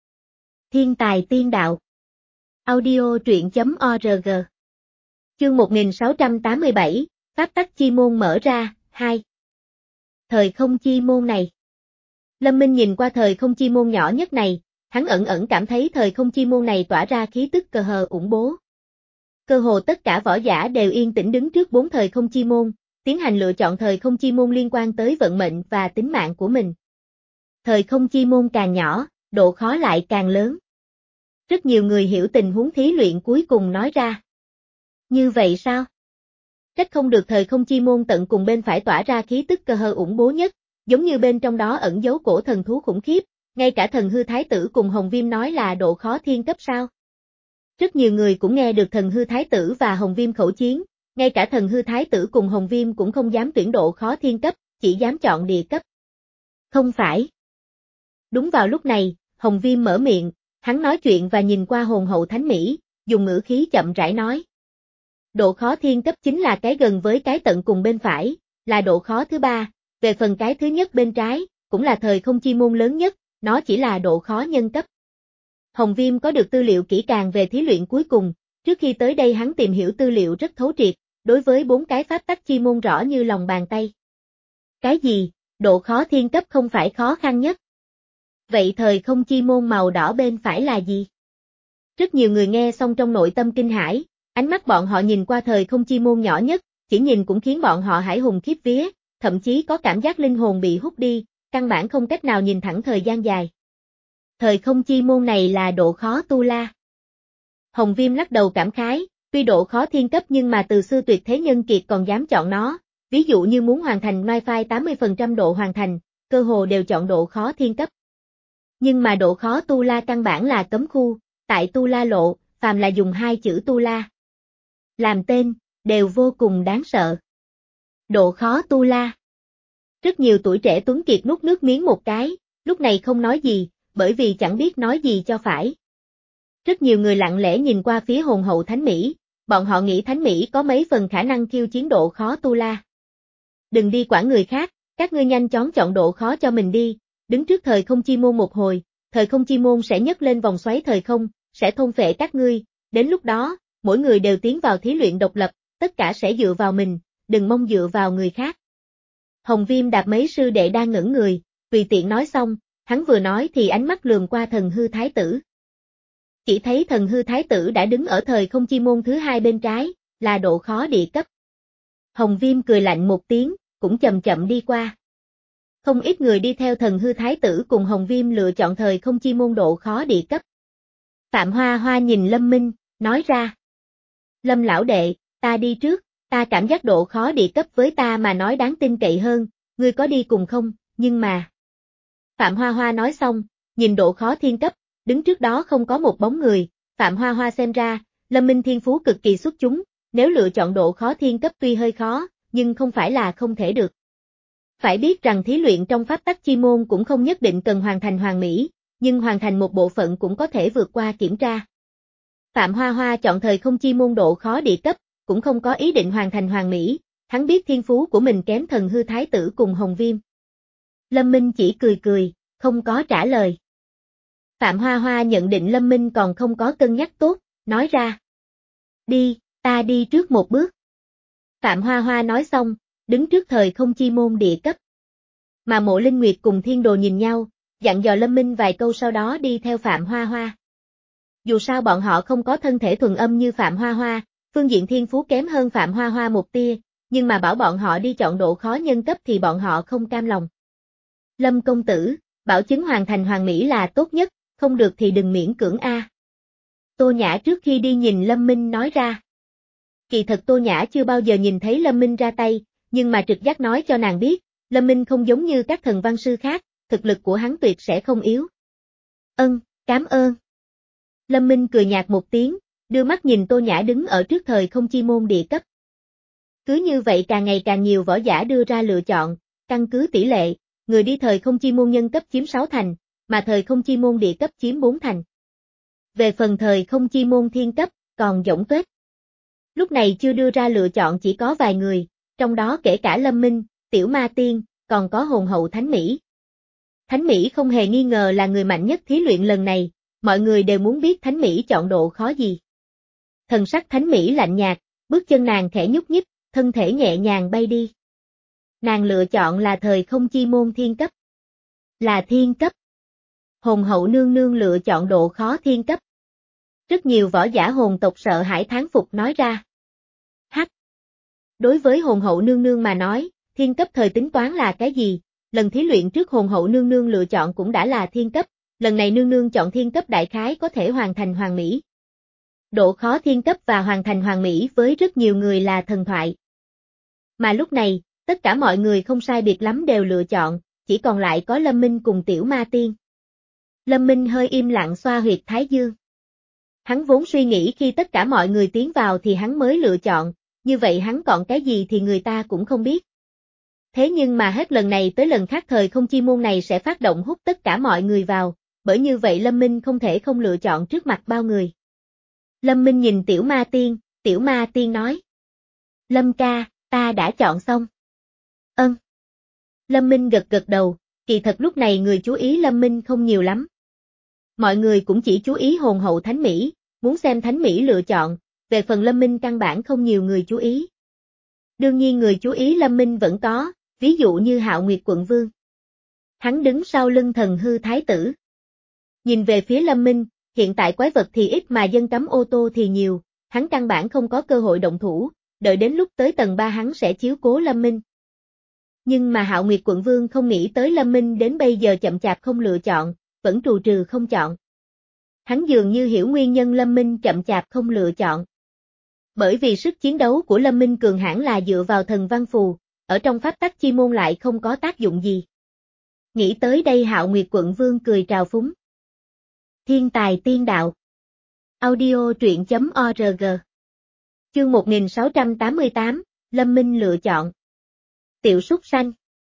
Thiên tài tiên đạo. Audio truyện chấm org. Chương một nghìn sáu trăm tám mươi bảy, pháp tắc chi môn mở ra, hai. Thời không chi môn này. Lâm Minh nhìn qua thời không chi môn nhỏ nhất này, hắn ẩn ẩn cảm thấy thời không chi môn này tỏa ra khí tức cờ hờ ủng bố. Cơ hồ tất cả võ giả đều yên tĩnh đứng trước bốn thời không chi môn, tiến hành lựa chọn thời không chi môn liên quan tới vận mệnh và tính mạng của mình. Thời không chi môn càng nhỏ, độ khó lại càng lớn. Rất nhiều người hiểu tình huống thí luyện cuối cùng nói ra. Như vậy sao? Trách không được thời không chi môn tận cùng bên phải tỏa ra khí tức cơ hờ ủng bố nhất, giống như bên trong đó ẩn giấu cổ thần thú khủng khiếp, ngay cả thần hư thái tử cùng Hồng Viêm nói là độ khó thiên cấp sao. Rất nhiều người cũng nghe được thần hư thái tử và Hồng Viêm khẩu chiến, ngay cả thần hư thái tử cùng Hồng Viêm cũng không dám tuyển độ khó thiên cấp, chỉ dám chọn địa cấp. Không phải. Đúng vào lúc này, Hồng Viêm mở miệng, hắn nói chuyện và nhìn qua hồn hậu thánh mỹ, dùng ngữ khí chậm rãi nói. Độ khó thiên cấp chính là cái gần với cái tận cùng bên phải, là độ khó thứ ba, về phần cái thứ nhất bên trái, cũng là thời không chi môn lớn nhất, nó chỉ là độ khó nhân cấp. Hồng Viêm có được tư liệu kỹ càng về thí luyện cuối cùng, trước khi tới đây hắn tìm hiểu tư liệu rất thấu triệt, đối với bốn cái pháp tắc chi môn rõ như lòng bàn tay. Cái gì, độ khó thiên cấp không phải khó khăn nhất? Vậy thời không chi môn màu đỏ bên phải là gì? Rất nhiều người nghe xong trong nội tâm kinh hãi, ánh mắt bọn họ nhìn qua thời không chi môn nhỏ nhất, chỉ nhìn cũng khiến bọn họ hãi hùng khiếp vía, thậm chí có cảm giác linh hồn bị hút đi, căn bản không cách nào nhìn thẳng thời gian dài. Thời không chi môn này là độ khó tu la. Hồng Viêm lắc đầu cảm khái, tuy độ khó thiên cấp nhưng mà từ xưa tuyệt thế nhân kiệt còn dám chọn nó, ví dụ như muốn hoàn thành Wi-Fi tám mươi phần trăm độ hoàn thành, cơ hồ đều chọn độ khó thiên cấp. Nhưng mà độ khó tu la căn bản là cấm khu, tại tu la lộ, phàm là dùng hai chữ tu la làm tên, đều vô cùng đáng sợ. Độ khó tu la. Rất nhiều tuổi trẻ tuấn kiệt nuốt nước miếng một cái, lúc này không nói gì, bởi vì chẳng biết nói gì cho phải. Rất nhiều người lặng lẽ nhìn qua phía hồn hậu thánh Mỹ, bọn họ nghĩ thánh Mỹ có mấy phần khả năng khiêu chiến độ khó tu la. Đừng đi quản người khác, các ngươi nhanh chóng chọn độ khó cho mình đi, đứng trước thời không chi môn một hồi, thời không chi môn sẽ nhấc lên vòng xoáy thời không, sẽ thôn phệ các ngươi, đến lúc đó, mỗi người đều tiến vào thí luyện độc lập, tất cả sẽ dựa vào mình, đừng mong dựa vào người khác. Hồng Viêm đạp mấy sư đệ đang ngẩn người, tùy tiện nói xong, hắn vừa nói thì ánh mắt lườm qua thần hư thái tử. Chỉ thấy thần hư thái tử đã đứng ở thời không chi môn thứ hai bên trái, là độ khó địa cấp. Hồng Viêm cười lạnh một tiếng, cũng chậm chậm đi qua. Không ít người đi theo thần hư thái tử cùng Hồng Viêm lựa chọn thời không chi môn độ khó địa cấp. Phạm Hoa Hoa nhìn Lâm Minh, nói ra. Lâm lão đệ, ta đi trước, ta cảm giác độ khó địa cấp với ta mà nói đáng tin cậy hơn, ngươi có đi cùng không, nhưng mà. Phạm Hoa Hoa nói xong, nhìn độ khó thiên cấp, đứng trước đó không có một bóng người, Phạm Hoa Hoa xem ra, Lâm Minh thiên phú cực kỳ xuất chúng, nếu lựa chọn độ khó thiên cấp tuy hơi khó, nhưng không phải là không thể được. Phải biết rằng thí luyện trong pháp tắc chi môn cũng không nhất định cần hoàn thành hoàn mỹ, nhưng hoàn thành một bộ phận cũng có thể vượt qua kiểm tra. Phạm Hoa Hoa chọn thời không chi môn độ khó địa cấp, cũng không có ý định hoàn thành hoàn mỹ, hắn biết thiên phú của mình kém thần hư thái tử cùng Hồng Viêm. Lâm Minh chỉ cười cười, không có trả lời. Phạm Hoa Hoa nhận định Lâm Minh còn không có cân nhắc tốt, nói ra. Đi, ta đi trước một bước. Phạm Hoa Hoa nói xong, đứng trước thời không chi môn địa cấp. Mà Mộ Linh Nguyệt cùng Thiên Đồ nhìn nhau, dặn dò Lâm Minh vài câu sau đó đi theo Phạm Hoa Hoa. Dù sao bọn họ không có thân thể thuần âm như Phạm Hoa Hoa, phương diện thiên phú kém hơn Phạm Hoa Hoa một tia, nhưng mà bảo bọn họ đi chọn độ khó nhân cấp thì bọn họ không cam lòng. Lâm công tử, bảo chứng hoàn thành hoàn mỹ là tốt nhất, không được thì đừng miễn cưỡng a. Tô Nhã trước khi đi nhìn Lâm Minh nói ra. Kỳ thật Tô Nhã chưa bao giờ nhìn thấy Lâm Minh ra tay, nhưng mà trực giác nói cho nàng biết, Lâm Minh không giống như các thần văn sư khác, thực lực của hắn tuyệt sẽ không yếu. Ân, cảm ơn. Lâm Minh cười nhạt một tiếng, đưa mắt nhìn Tô Nhã đứng ở trước thời không chi môn địa cấp. Cứ như vậy càng ngày càng nhiều võ giả đưa ra lựa chọn, căn cứ tỷ lệ, người đi thời không chi môn nhân cấp chiếm sáu thành, mà thời không chi môn địa cấp chiếm bốn thành. Về phần thời không chi môn thiên cấp, còn Dỗng Tuết. Lúc này chưa đưa ra lựa chọn chỉ có vài người, trong đó kể cả Lâm Minh, Tiểu Ma Tiên, còn có hồn hậu Thánh Mỹ. Thánh Mỹ không hề nghi ngờ là người mạnh nhất thí luyện lần này, mọi người đều muốn biết Thánh Mỹ chọn độ khó gì. Thần sắc Thánh Mỹ lạnh nhạt, bước chân nàng khẽ nhúc nhích, thân thể nhẹ nhàng bay đi. Nàng lựa chọn là thời không chi môn thiên cấp. Là thiên cấp. Hồn hậu nương nương lựa chọn độ khó thiên cấp. Rất nhiều võ giả hồn tộc sợ hãi thán phục nói ra. Hắc. Đối với hồn hậu nương nương mà nói, thiên cấp thời tính toán là cái gì? Lần thí luyện trước hồn hậu nương nương lựa chọn cũng đã là thiên cấp, lần này nương nương chọn thiên cấp đại khái có thể hoàn thành hoàn mỹ. Độ khó thiên cấp và hoàn thành hoàn mỹ với rất nhiều người là thần thoại. Mà lúc này, tất cả mọi người không sai biệt lắm đều lựa chọn, chỉ còn lại có Lâm Minh cùng Tiểu Ma Tiên. Lâm Minh hơi im lặng xoa huyệt thái dương. Hắn vốn suy nghĩ khi tất cả mọi người tiến vào thì hắn mới lựa chọn, như vậy hắn còn cái gì thì người ta cũng không biết. Thế nhưng mà hết lần này tới lần khác thời không chi môn này sẽ phát động hút tất cả mọi người vào, bởi như vậy Lâm Minh không thể không lựa chọn trước mặt bao người. Lâm Minh nhìn Tiểu Ma Tiên, Tiểu Ma Tiên nói. Lâm ca, ta đã chọn xong. Ân. Lâm Minh gật gật đầu, kỳ thật lúc này người chú ý Lâm Minh không nhiều lắm. Mọi người cũng chỉ chú ý hồn hậu Thánh Mỹ, muốn xem Thánh Mỹ lựa chọn, về phần Lâm Minh căn bản không nhiều người chú ý. Đương nhiên người chú ý Lâm Minh vẫn có, ví dụ như Hạo Nguyệt Quận Vương. Hắn đứng sau lưng thần hư thái tử. Nhìn về phía Lâm Minh, hiện tại quái vật thì ít mà dân cấm ô tô thì nhiều, hắn căn bản không có cơ hội động thủ, đợi đến lúc tới tầng ba hắn sẽ chiếu cố Lâm Minh. Nhưng mà Hạo Nguyệt Quận Vương không nghĩ tới Lâm Minh đến bây giờ chậm chạp không lựa chọn, vẫn trù trừ không chọn. Hắn dường như hiểu nguyên nhân Lâm Minh chậm chạp không lựa chọn. Bởi vì sức chiến đấu của Lâm Minh cường hãn là dựa vào thần văn phù, ở trong pháp tắc chi môn lại không có tác dụng gì. Nghĩ tới đây Hạo Nguyệt Quận Vương cười trào phúng. Thiên tài tiên đạo. Audio truyện chấm org. Chương một nghìn sáu trăm tám mươi tám, Lâm Minh lựa chọn. Tiểu súc sanh.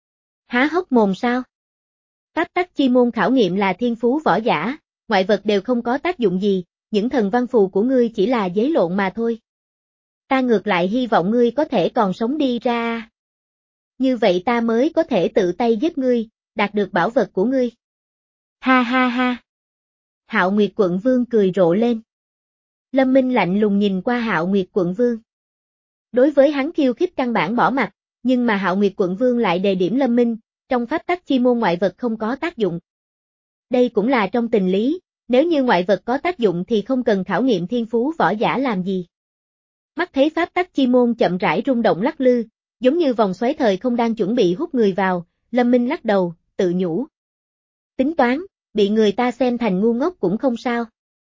Há hốc mồm sao? Pháp tắc chi môn khảo nghiệm là thiên phú võ giả, ngoại vật đều không có tác dụng gì, những thần văn phù của ngươi chỉ là giấy lộn mà thôi. Ta ngược lại hy vọng ngươi có thể còn sống đi ra. Như vậy ta mới có thể tự tay giết ngươi, đạt được bảo vật của ngươi. Ha ha ha. Hạo Nguyệt Quận Vương cười rộ lên. Lâm Minh lạnh lùng nhìn qua Hạo Nguyệt Quận Vương. Đối với hắn khiêu khích căn bản bỏ mặt, nhưng mà Hạo Nguyệt Quận Vương lại đề điểm Lâm Minh, trong pháp tắc chi môn ngoại vật không có tác dụng. Đây cũng là trong tình lý, nếu như ngoại vật có tác dụng thì không cần khảo nghiệm thiên phú võ giả làm gì. Mắt thấy pháp tắc chi môn chậm rãi rung động lắc lư, giống như vòng xoáy thời không đang chuẩn bị hút người vào, Lâm Minh lắc đầu, tự nhủ. Tính toán, bị người ta xem thành ngu ngốc cũng không sao.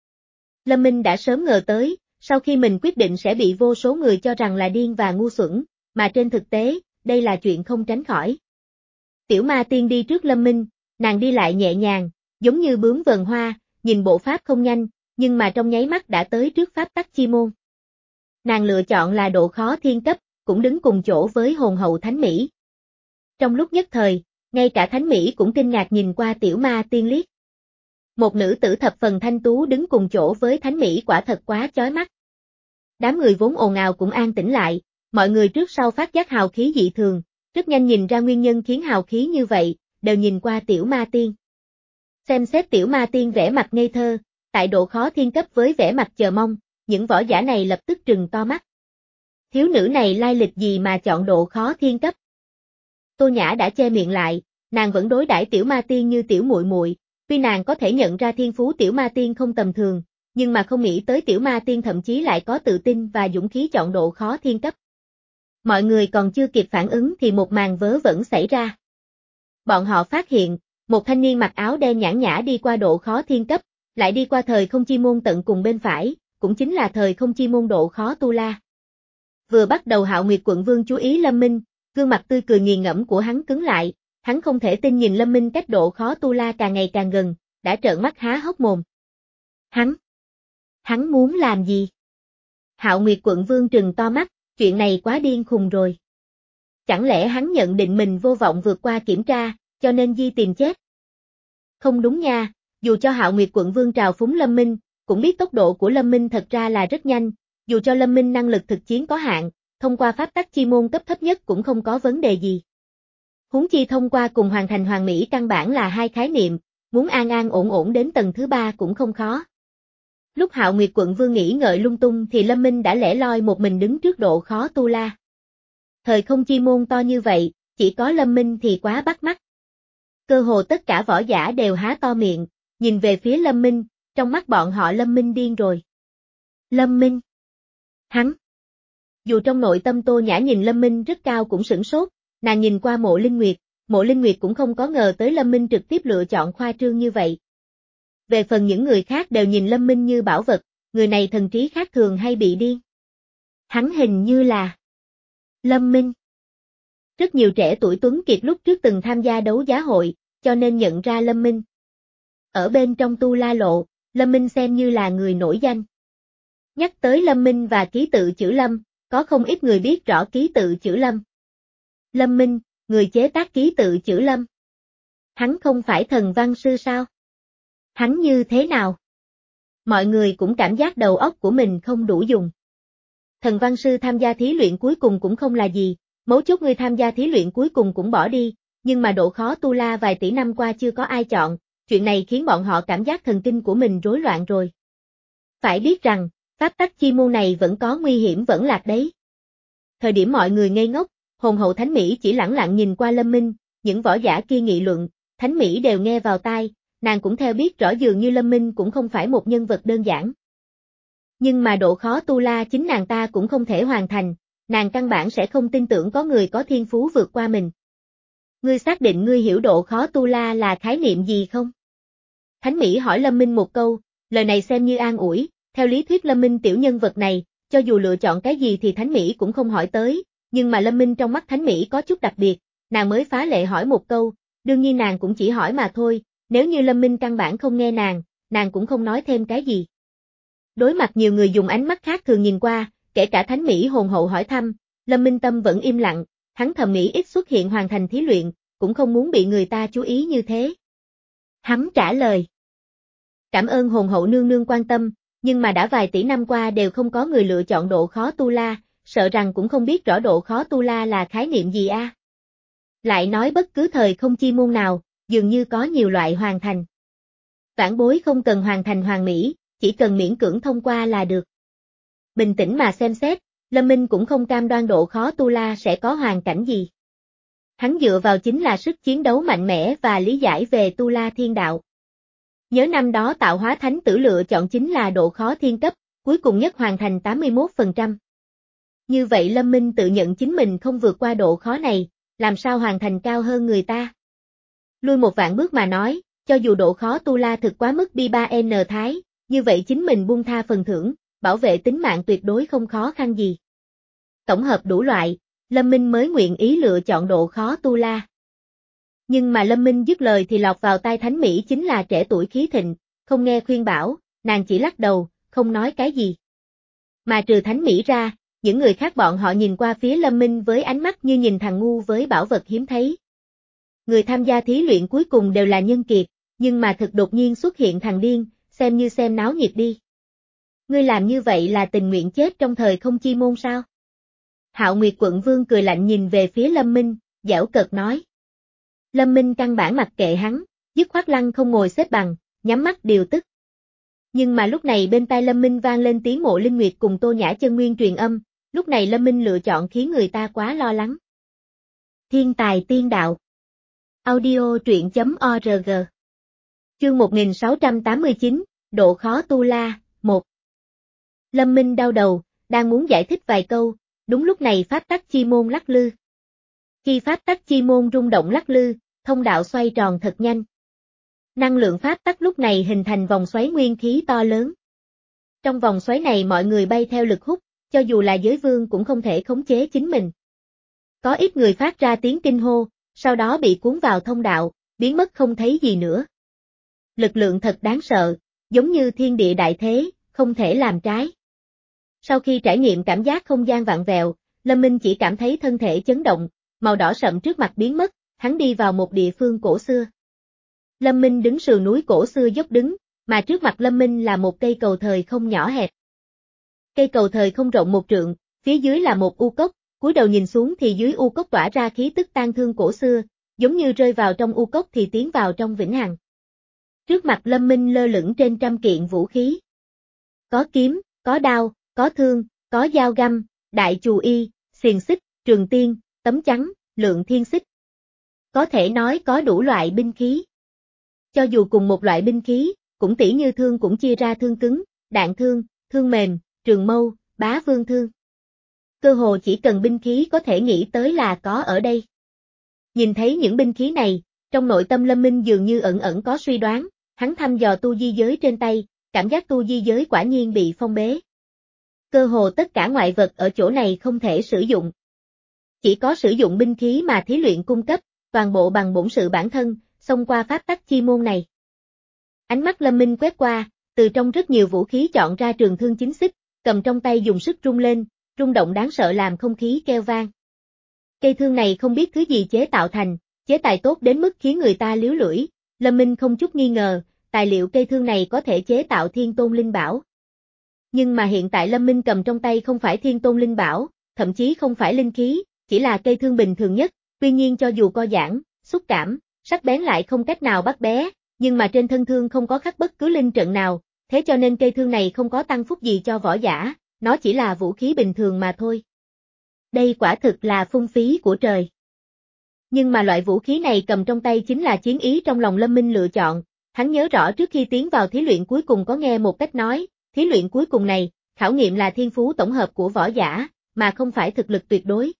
Lâm Minh đã sớm ngờ tới, sau khi mình quyết định sẽ bị vô số người cho rằng là điên và ngu xuẩn, mà trên thực tế, đây là chuyện không tránh khỏi. Tiểu Ma Tiên đi trước Lâm Minh, nàng đi lại nhẹ nhàng, giống như bướm vờn hoa, nhìn bộ pháp không nhanh, nhưng mà trong nháy mắt đã tới trước pháp tắc chi môn. Nàng lựa chọn là độ khó thiên cấp, cũng đứng cùng chỗ với hồn hậu Thánh Mỹ. Trong lúc nhất thời, ngay cả Thánh Mỹ cũng kinh ngạc nhìn qua Tiểu Ma Tiên liếc. Một nữ tử thập phần thanh tú đứng cùng chỗ với Thánh Mỹ quả thật quá chói mắt. Đám người vốn ồn ào cũng an tĩnh lại, mọi người trước sau phát giác hào khí dị thường, rất nhanh nhìn ra nguyên nhân khiến hào khí như vậy, đều nhìn qua Tiểu Ma Tiên. Xem xét tiểu ma tiên vẻ mặt ngây thơ, tại độ khó thiên cấp với vẻ mặt chờ mong, những võ giả này lập tức trừng to mắt. Thiếu nữ này lai lịch gì mà chọn độ khó thiên cấp? Tô Nhã đã che miệng lại, nàng vẫn đối đãi tiểu ma tiên như tiểu muội muội, tuy nàng có thể nhận ra thiên phú tiểu ma tiên không tầm thường, nhưng mà không nghĩ tới tiểu ma tiên thậm chí lại có tự tin và dũng khí chọn độ khó thiên cấp. Mọi người còn chưa kịp phản ứng thì một màn vớ vẩn xảy ra. Bọn họ phát hiện, một thanh niên mặc áo đen nhãn nhã đi qua độ khó thiên cấp, lại đi qua thời không chi môn tận cùng bên phải, cũng chính là thời không chi môn độ khó tu la. Vừa bắt đầu Hạo Nguyệt quận vương chú ý Lâm Minh, gương mặt tươi cười nghiền ngẫm của hắn cứng lại, hắn không thể tin nhìn Lâm Minh cách độ khó tu la càng ngày càng gần, đã trợn mắt há hốc mồm. Hắn, hắn muốn làm gì? Hạo Nguyệt quận vương trừng to mắt, chuyện này quá điên khùng rồi. Chẳng lẽ hắn nhận định mình vô vọng vượt qua kiểm tra, cho nên di tìm chết? Không đúng nha, dù cho Hạo Nguyệt quận vương trào phúng Lâm Minh, cũng biết tốc độ của Lâm Minh thật ra là rất nhanh, dù cho Lâm Minh năng lực thực chiến có hạn, thông qua pháp tắc chi môn cấp thấp nhất cũng không có vấn đề gì. Huống chi thông qua cùng hoàn thành hoàn mỹ căn bản là hai khái niệm, muốn an an ổn ổn đến tầng thứ ba cũng không khó. Lúc Hạo Nguyệt quận vương nghĩ ngợi lung tung thì Lâm Minh đã lẻ loi một mình đứng trước độ khó tu la. Thời không chi môn to như vậy, chỉ có Lâm Minh thì quá bắt mắt. Cơ hồ tất cả võ giả đều há to miệng, nhìn về phía Lâm Minh, trong mắt bọn họ Lâm Minh điên rồi. Lâm Minh. Hắn. Dù trong nội tâm Tô Nhã nhìn Lâm Minh rất cao cũng sửng sốt, nàng nhìn qua Mộ Linh Nguyệt, Mộ Linh Nguyệt cũng không có ngờ tới Lâm Minh trực tiếp lựa chọn khoa trương như vậy. Về phần những người khác đều nhìn Lâm Minh như bảo vật, người này thần trí khác thường hay bị điên. Hắn hình như là Lâm Minh. Rất nhiều trẻ tuổi tuấn kiệt lúc trước từng tham gia đấu giá hội, cho nên nhận ra Lâm Minh. Ở bên trong tu la lộ, Lâm Minh xem như là người nổi danh. Nhắc tới Lâm Minh và ký tự chữ Lâm, có không ít người biết rõ ký tự chữ Lâm. Lâm Minh, người chế tác ký tự chữ Lâm. Hắn không phải thần văn sư sao? Hắn như thế nào? Mọi người cũng cảm giác đầu óc của mình không đủ dùng. Thần văn sư tham gia thí luyện cuối cùng cũng không là gì, mấu chốt người tham gia thí luyện cuối cùng cũng bỏ đi, nhưng mà độ khó tu la vài tỷ năm qua chưa có ai chọn, chuyện này khiến bọn họ cảm giác thần kinh của mình rối loạn rồi. Phải biết rằng, pháp tắc chi môn này vẫn có nguy hiểm vẫn lạc đấy. Thời điểm mọi người ngây ngốc, hồn hậu Thánh Mỹ chỉ lẳng lặng nhìn qua Lâm Minh, những võ giả kia nghị luận, Thánh Mỹ đều nghe vào tai, nàng cũng theo biết rõ dường như Lâm Minh cũng không phải một nhân vật đơn giản. Nhưng mà độ khó tu la chính nàng ta cũng không thể hoàn thành, nàng căn bản sẽ không tin tưởng có người có thiên phú vượt qua mình. Ngươi xác định ngươi hiểu độ khó tu la là khái niệm gì không? Thánh Mỹ hỏi Lâm Minh một câu, lời này xem như an ủi, theo lý thuyết Lâm Minh tiểu nhân vật này, cho dù lựa chọn cái gì thì Thánh Mỹ cũng không hỏi tới, nhưng mà Lâm Minh trong mắt Thánh Mỹ có chút đặc biệt, nàng mới phá lệ hỏi một câu, đương nhiên nàng cũng chỉ hỏi mà thôi, nếu như Lâm Minh căn bản không nghe nàng, nàng cũng không nói thêm cái gì. Đối mặt nhiều người dùng ánh mắt khác thường nhìn qua, kể cả Thánh Mỹ hồn hậu hỏi thăm, Lâm Minh Tâm vẫn im lặng, hắn thầm nghĩ ít xuất hiện hoàn thành thí luyện, cũng không muốn bị người ta chú ý như thế. Hắn trả lời. Cảm ơn hồn hậu nương nương quan tâm, nhưng mà đã vài tỷ năm qua đều không có người lựa chọn độ khó tu la, sợ rằng cũng không biết rõ độ khó tu la là khái niệm gì a. À? Lại nói bất cứ thời không chi môn nào, dường như có nhiều loại hoàn thành. Vãn bối không cần hoàn thành hoàn mỹ, chỉ cần miễn cưỡng thông qua là được. Bình tĩnh mà xem xét, Lâm Minh cũng không cam đoan độ khó tu la sẽ có hoàn cảnh gì. Hắn dựa vào chính là sức chiến đấu mạnh mẽ và lý giải về tu la thiên đạo. Nhớ năm đó tạo hóa thánh tử lựa chọn chính là độ khó thiên cấp, cuối cùng nhất hoàn thành tám mươi mốt phần trăm. Như vậy Lâm Minh tự nhận chính mình không vượt qua độ khó này, làm sao hoàn thành cao hơn người ta. Lui một vạn bước mà nói, cho dù độ khó tu la thực quá mức bi ba N thái, như vậy chính mình buông tha phần thưởng, bảo vệ tính mạng tuyệt đối không khó khăn gì. Tổng hợp đủ loại, Lâm Minh mới nguyện ý lựa chọn độ khó tu la. Nhưng mà Lâm Minh dứt lời thì lọt vào tai Thánh Mỹ chính là trẻ tuổi khí thịnh, không nghe khuyên bảo, nàng chỉ lắc đầu, không nói cái gì. Mà trừ Thánh Mỹ ra, những người khác bọn họ nhìn qua phía Lâm Minh với ánh mắt như nhìn thằng ngu với bảo vật hiếm thấy. Người tham gia thí luyện cuối cùng đều là nhân kiệt, nhưng mà thực đột nhiên xuất hiện thằng điên, xem như xem náo nhiệt đi. Ngươi làm như vậy là tình nguyện chết trong thời không chi môn sao? Hạo Nguyệt quận vương cười lạnh nhìn về phía Lâm Minh, giễu cợt nói. Lâm Minh căn bản mặc kệ hắn, dứt khoát lăng không ngồi xếp bằng, nhắm mắt điều tức. Nhưng mà lúc này bên tai Lâm Minh vang lên tiếng Mộ Linh Nguyệt cùng Tô Nhã Chân Nguyên truyền âm, lúc này Lâm Minh lựa chọn khiến người ta quá lo lắng. Thiên tài tiên đạo. Audio truyện chấm org. Chương một nghìn sáu trăm tám mươi chín, độ khó tu la, một. Lâm Minh đau đầu, đang muốn giải thích vài câu, đúng lúc này pháp tắc chi môn lắc lư. Khi pháp tắc chi môn rung động lắc lư, thông đạo xoay tròn thật nhanh. Năng lượng pháp tắc lúc này hình thành vòng xoáy nguyên khí to lớn. Trong vòng xoáy này mọi người bay theo lực hút, cho dù là giới vương cũng không thể khống chế chính mình. Có ít người phát ra tiếng kinh hô, sau đó bị cuốn vào thông đạo, biến mất không thấy gì nữa. Lực lượng thật đáng sợ, giống như thiên địa đại thế, không thể làm trái. Sau khi trải nghiệm cảm giác không gian vặn vẹo, Lâm Minh chỉ cảm thấy thân thể chấn động, màu đỏ sậm trước mặt biến mất, hắn đi vào một địa phương cổ xưa. Lâm Minh đứng sườn núi cổ xưa dốc đứng, mà trước mặt Lâm Minh là một cây cầu thời không nhỏ hẹp. Cây cầu thời không rộng một trượng, phía dưới là một u cốc, cúi đầu nhìn xuống thì dưới u cốc tỏa ra khí tức tang thương cổ xưa, giống như rơi vào trong u cốc thì tiến vào trong vĩnh hằng. Trước mặt Lâm Minh lơ lửng trên trăm kiện vũ khí. Có kiếm, có đao, có thương, có dao găm, đại chù y, xiềng xích, trường tiên, tấm chắn, lượng thiên xích. Có thể nói có đủ loại binh khí. Cho dù cùng một loại binh khí, cũng tỉ như thương cũng chia ra thương cứng, đạn thương, thương mềm, trường mâu, bá vương thương. Cơ hồ chỉ cần binh khí có thể nghĩ tới là có ở đây. Nhìn thấy những binh khí này, trong nội tâm Lâm Minh dường như ẩn ẩn có suy đoán, hắn thăm dò tu di giới trên tay, cảm giác tu di giới quả nhiên bị phong bế. Cơ hồ tất cả ngoại vật ở chỗ này không thể sử dụng. Chỉ có sử dụng binh khí mà thí luyện cung cấp, toàn bộ bằng bổn sự bản thân, xông qua pháp tắc chi môn này. Ánh mắt Lâm Minh quét qua, từ trong rất nhiều vũ khí chọn ra trường thương chính xích, cầm trong tay dùng sức rung lên, rung động đáng sợ làm không khí kêu vang. Cây thương này không biết thứ gì chế tạo thành, chế tài tốt đến mức khiến người ta liếu lưỡi, Lâm Minh không chút nghi ngờ, tài liệu cây thương này có thể chế tạo thiên tôn linh bảo. Nhưng mà hiện tại Lâm Minh cầm trong tay không phải thiên tôn linh bảo, thậm chí không phải linh khí, chỉ là cây thương bình thường nhất, tuy nhiên cho dù co giãn, xúc cảm, sắc bén lại không cách nào bắt bé, nhưng mà trên thân thương không có khắc bất cứ linh trận nào, thế cho nên cây thương này không có tăng phúc gì cho võ giả, nó chỉ là vũ khí bình thường mà thôi. Đây quả thực là phung phí của trời. Nhưng mà loại vũ khí này cầm trong tay chính là chiến ý trong lòng Lâm Minh lựa chọn, hắn nhớ rõ trước khi tiến vào thí luyện cuối cùng có nghe một cách nói, thí luyện cuối cùng này, khảo nghiệm là thiên phú tổng hợp của võ giả, mà không phải thực lực tuyệt đối.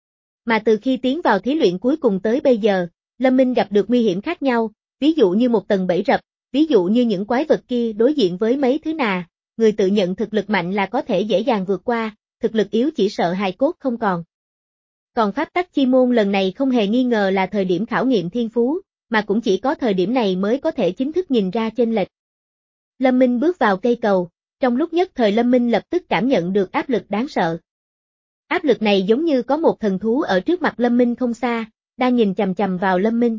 Mà từ khi tiến vào thí luyện cuối cùng tới bây giờ, Lâm Minh gặp được nguy hiểm khác nhau, ví dụ như một tầng bẫy rập, ví dụ như những quái vật kia đối diện với mấy thứ nà, người tự nhận thực lực mạnh là có thể dễ dàng vượt qua, thực lực yếu chỉ sợ hài cốt không còn. Còn pháp tắc chi môn lần này không hề nghi ngờ là thời điểm khảo nghiệm thiên phú, mà cũng chỉ có thời điểm này mới có thể chính thức nhìn ra chênh lệch. Lâm Minh bước vào cây cầu, trong lúc nhất thời Lâm Minh lập tức cảm nhận được áp lực đáng sợ. Áp lực này giống như có một thần thú ở trước mặt Lâm Minh không xa, đang nhìn chằm chằm vào Lâm Minh.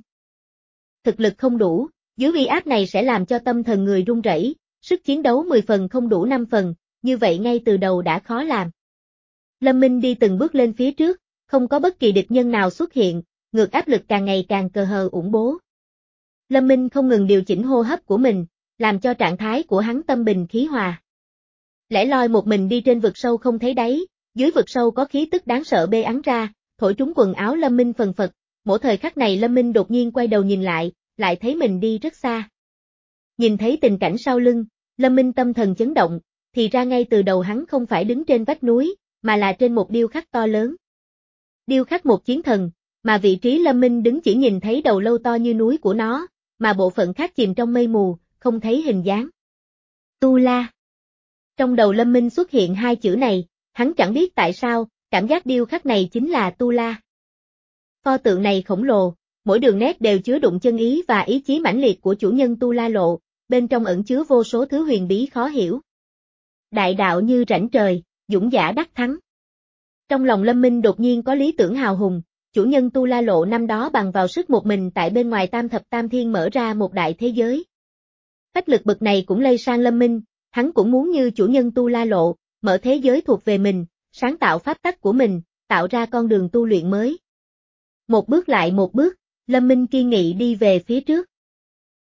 Thực lực không đủ, dưới uy áp này sẽ làm cho tâm thần người run rẩy, sức chiến đấu mười phần không đủ năm phần, như vậy ngay từ đầu đã khó làm. Lâm Minh đi từng bước lên phía trước, không có bất kỳ địch nhân nào xuất hiện, ngược áp lực càng ngày càng cờ hờ ủng bố. Lâm Minh không ngừng điều chỉnh hô hấp của mình, làm cho trạng thái của hắn tâm bình khí hòa. Lẻ loi một mình đi trên vực sâu không thấy đáy, dưới vực sâu có khí tức đáng sợ bê ắn ra, thổi trúng quần áo Lâm Minh phần phật, mỗi thời khắc này Lâm Minh đột nhiên quay đầu nhìn lại, lại thấy mình đi rất xa. Nhìn thấy tình cảnh sau lưng, Lâm Minh tâm thần chấn động, thì ra ngay từ đầu hắn không phải đứng trên vách núi, mà là trên một điêu khắc to lớn. Điêu khắc một chiến thần, mà vị trí Lâm Minh đứng chỉ nhìn thấy đầu lâu to như núi của nó, mà bộ phận khác chìm trong mây mù, không thấy hình dáng. Tu La. Trong đầu Lâm Minh xuất hiện hai chữ này, hắn chẳng biết tại sao, cảm giác điêu khắc này chính là Tu La. Pho tượng này khổng lồ, mỗi đường nét đều chứa đựng chân ý và ý chí mãnh liệt của chủ nhân Tu La Lộ, bên trong ẩn chứa vô số thứ huyền bí khó hiểu. Đại đạo như rãnh trời, dũng giả đắc thắng. Trong lòng Lâm Minh đột nhiên có lý tưởng hào hùng, chủ nhân Tu La Lộ năm đó bằng vào sức một mình tại bên ngoài Tam Thập Tam Thiên mở ra một đại thế giới. Phách lực bực này cũng lây sang Lâm Minh, hắn cũng muốn như chủ nhân Tu La Lộ, mở thế giới thuộc về mình, sáng tạo pháp tắc của mình, tạo ra con đường tu luyện mới. Một bước lại một bước, Lâm Minh kiên nghị đi về phía trước.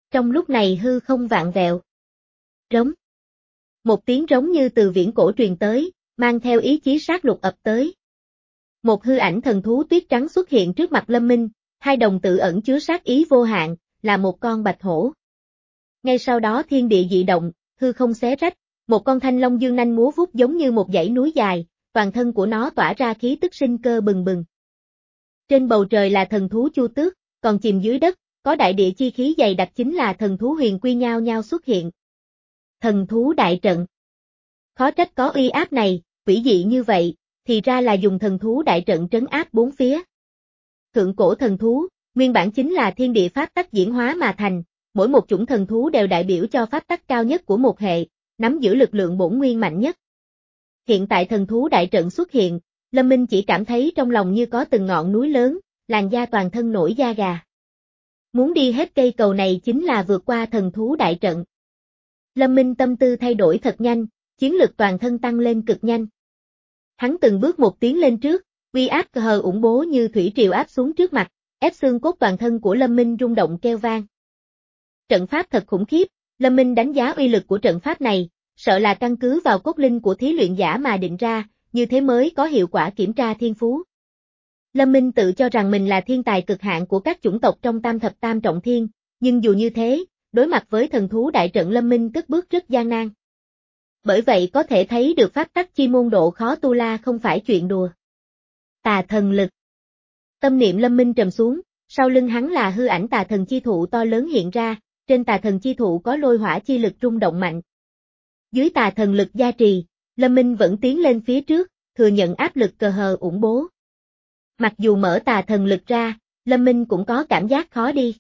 Trong lúc này hư không vạn vẹo. Rống. Một tiếng rống như từ viễn cổ truyền tới, mang theo ý chí sát lục ập tới. Một hư ảnh thần thú tuyết trắng xuất hiện trước mặt Lâm Minh, hai đồng tự ẩn chứa sát ý vô hạn, là một con bạch hổ. Ngay sau đó thiên địa dị động, hư không xé rách, một con thanh long dương nanh múa vuốt giống như một dãy núi dài, toàn thân của nó tỏa ra khí tức sinh cơ bừng bừng. Trên bầu trời là thần thú Chu Tước, còn chìm dưới đất, có đại địa chi khí dày đặc chính là thần thú Huyền Quy nhao nhao xuất hiện. Thần thú đại trận. Khó trách có uy áp này, quỷ dị như vậy, thì ra là dùng thần thú đại trận trấn áp bốn phía. Thượng cổ thần thú, nguyên bản chính là thiên địa pháp tắc diễn hóa mà thành, mỗi một chủng thần thú đều đại biểu cho pháp tắc cao nhất của một hệ, nắm giữ lực lượng bổn nguyên mạnh nhất. Hiện tại thần thú đại trận xuất hiện, Lâm Minh chỉ cảm thấy trong lòng như có từng ngọn núi lớn, làn da toàn thân nổi da gà. Muốn đi hết cây cầu này chính là vượt qua thần thú đại trận. Lâm Minh tâm tư thay đổi thật nhanh, chiến lực toàn thân tăng lên cực nhanh. Hắn từng bước một tiến lên trước, uy áp cờ hờ ủng bố như thủy triều áp xuống trước mặt, ép xương cốt toàn thân của Lâm Minh rung động kêu vang. Trận pháp thật khủng khiếp, Lâm Minh đánh giá uy lực của trận pháp này, sợ là căn cứ vào cốt linh của thí luyện giả mà định ra, như thế mới có hiệu quả kiểm tra thiên phú. Lâm Minh tự cho rằng mình là thiên tài cực hạn của các chủng tộc trong tam thập tam trọng thiên, nhưng dù như thế, đối mặt với thần thú đại trận Lâm Minh cất bước rất gian nan. Bởi vậy có thể thấy được pháp tắc chi môn độ khó tu la không phải chuyện đùa. Tà thần lực. Tâm niệm Lâm Minh trầm xuống, sau lưng hắn là hư ảnh tà thần chi thụ to lớn hiện ra, trên tà thần chi thụ có lôi hỏa chi lực rung động mạnh. Dưới tà thần lực gia trì, Lâm Minh vẫn tiến lên phía trước, thừa nhận áp lực cờ hờ ủng bố. Mặc dù mở tà thần lực ra, Lâm Minh cũng có cảm giác khó đi.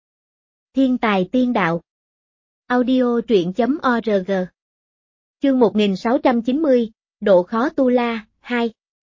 Thiên tài tiên đạo. Audio truyện chấm org. Chương một nghìn sáu trăm chín mươi, độ khó tu la, hai.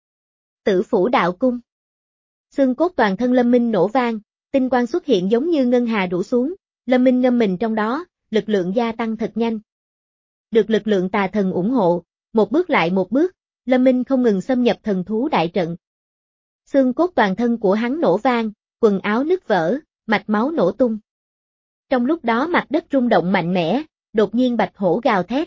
Tử phủ đạo cung. Xương cốt toàn thân Lâm Minh nổ vang, tinh quang xuất hiện giống như ngân hà đổ xuống, Lâm Minh ngâm mình trong đó, lực lượng gia tăng thật nhanh. Được lực lượng tà thần ủng hộ, một bước lại một bước, Lâm Minh không ngừng xâm nhập thần thú đại trận. Xương cốt toàn thân của hắn nổ vang, quần áo nứt vỡ, mạch máu nổ tung. Trong lúc đó mặt đất rung động mạnh mẽ, đột nhiên bạch hổ gào thét.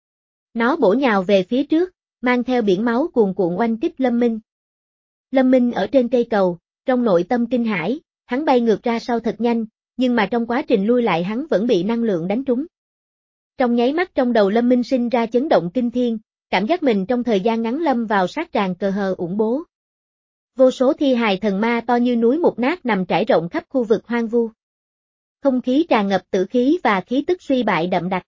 Nó bổ nhào về phía trước, mang theo biển máu cuồn cuộn oanh kích Lâm Minh. Lâm Minh ở trên cây cầu, trong nội tâm kinh hãi, hắn bay ngược ra sau thật nhanh, nhưng mà trong quá trình lui lại hắn vẫn bị năng lượng đánh trúng. Trong nháy mắt trong đầu Lâm Minh sinh ra chấn động kinh thiên, cảm giác mình trong thời gian ngắn lâm vào sát tràng cờ hờ ủng bố. Vô số thi hài thần ma to như núi mục nát nằm trải rộng khắp khu vực hoang vu. Không khí tràn ngập tử khí và khí tức suy bại đậm đặc.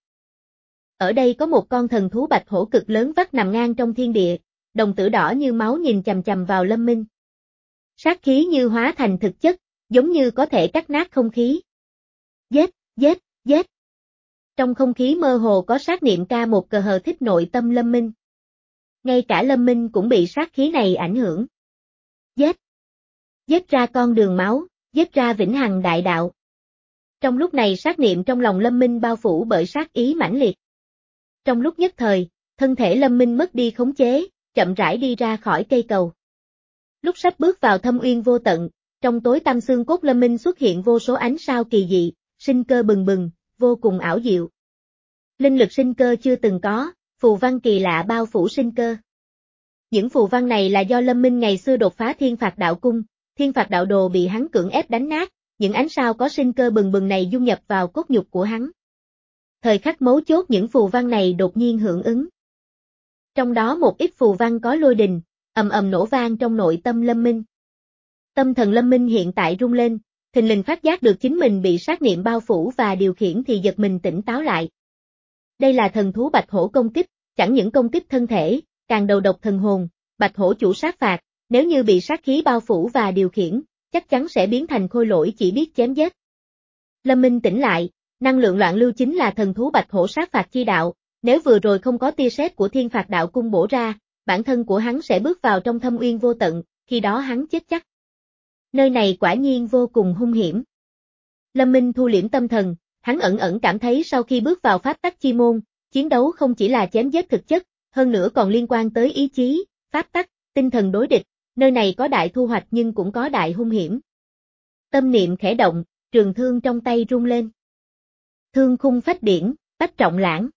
Ở đây có một con thần thú bạch hổ cực lớn vắt nằm ngang trong thiên địa, đồng tử đỏ như máu nhìn chằm chằm vào Lâm Minh. Sát khí như hóa thành thực chất, giống như có thể cắt nát không khí. Giết, giết, giết. Trong không khí mơ hồ có sát niệm ca một cờ hờ thích nội tâm Lâm Minh. Ngay cả Lâm Minh cũng bị sát khí này ảnh hưởng. Giết. Giết ra con đường máu, giết ra vĩnh hằng đại đạo. Trong lúc này sát niệm trong lòng Lâm Minh bao phủ bởi sát ý mãnh liệt. Trong lúc nhất thời, thân thể Lâm Minh mất đi khống chế, chậm rãi đi ra khỏi cây cầu. Lúc sắp bước vào thâm uyên vô tận, trong tối tăm xương cốt Lâm Minh xuất hiện vô số ánh sao kỳ dị, sinh cơ bừng bừng, vô cùng ảo diệu. Linh lực sinh cơ chưa từng có, phù văn kỳ lạ bao phủ sinh cơ. Những phù văn này là do Lâm Minh ngày xưa đột phá thiên phạt đạo cung, thiên phạt đạo đồ bị hắn cưỡng ép đánh nát, những ánh sao có sinh cơ bừng bừng này dung nhập vào cốt nhục của hắn. Thời khắc mấu chốt những phù văn này đột nhiên hưởng ứng. Trong đó một ít phù văn có lôi đình, ầm ầm nổ vang trong nội tâm Lâm Minh. Tâm thần Lâm Minh hiện tại rung lên, thình lình phát giác được chính mình bị sát niệm bao phủ và điều khiển thì giật mình tỉnh táo lại. Đây là thần thú bạch hổ công kích, chẳng những công kích thân thể, càng đầu độc thần hồn, bạch hổ chủ sát phạt, nếu như bị sát khí bao phủ và điều khiển, chắc chắn sẽ biến thành khôi lỗi chỉ biết chém giết. Lâm Minh tỉnh lại, năng lượng loạn lưu chính là thần thú bạch hổ sát phạt chi đạo, nếu vừa rồi không có tia sét của thiên phạt đạo cung bổ ra, bản thân của hắn sẽ bước vào trong thâm uyên vô tận, khi đó hắn chết chắc. Nơi này quả nhiên vô cùng hung hiểm. Lâm Minh thu liễm tâm thần, hắn ẩn ẩn cảm thấy sau khi bước vào pháp tắc chi môn, chiến đấu không chỉ là chém giết thực chất, hơn nữa còn liên quan tới ý chí, pháp tắc, tinh thần đối địch, nơi này có đại thu hoạch nhưng cũng có đại hung hiểm. Tâm niệm khẽ động, trường thương trong tay rung lên. Thương khung phách điển, bách trọng lãng.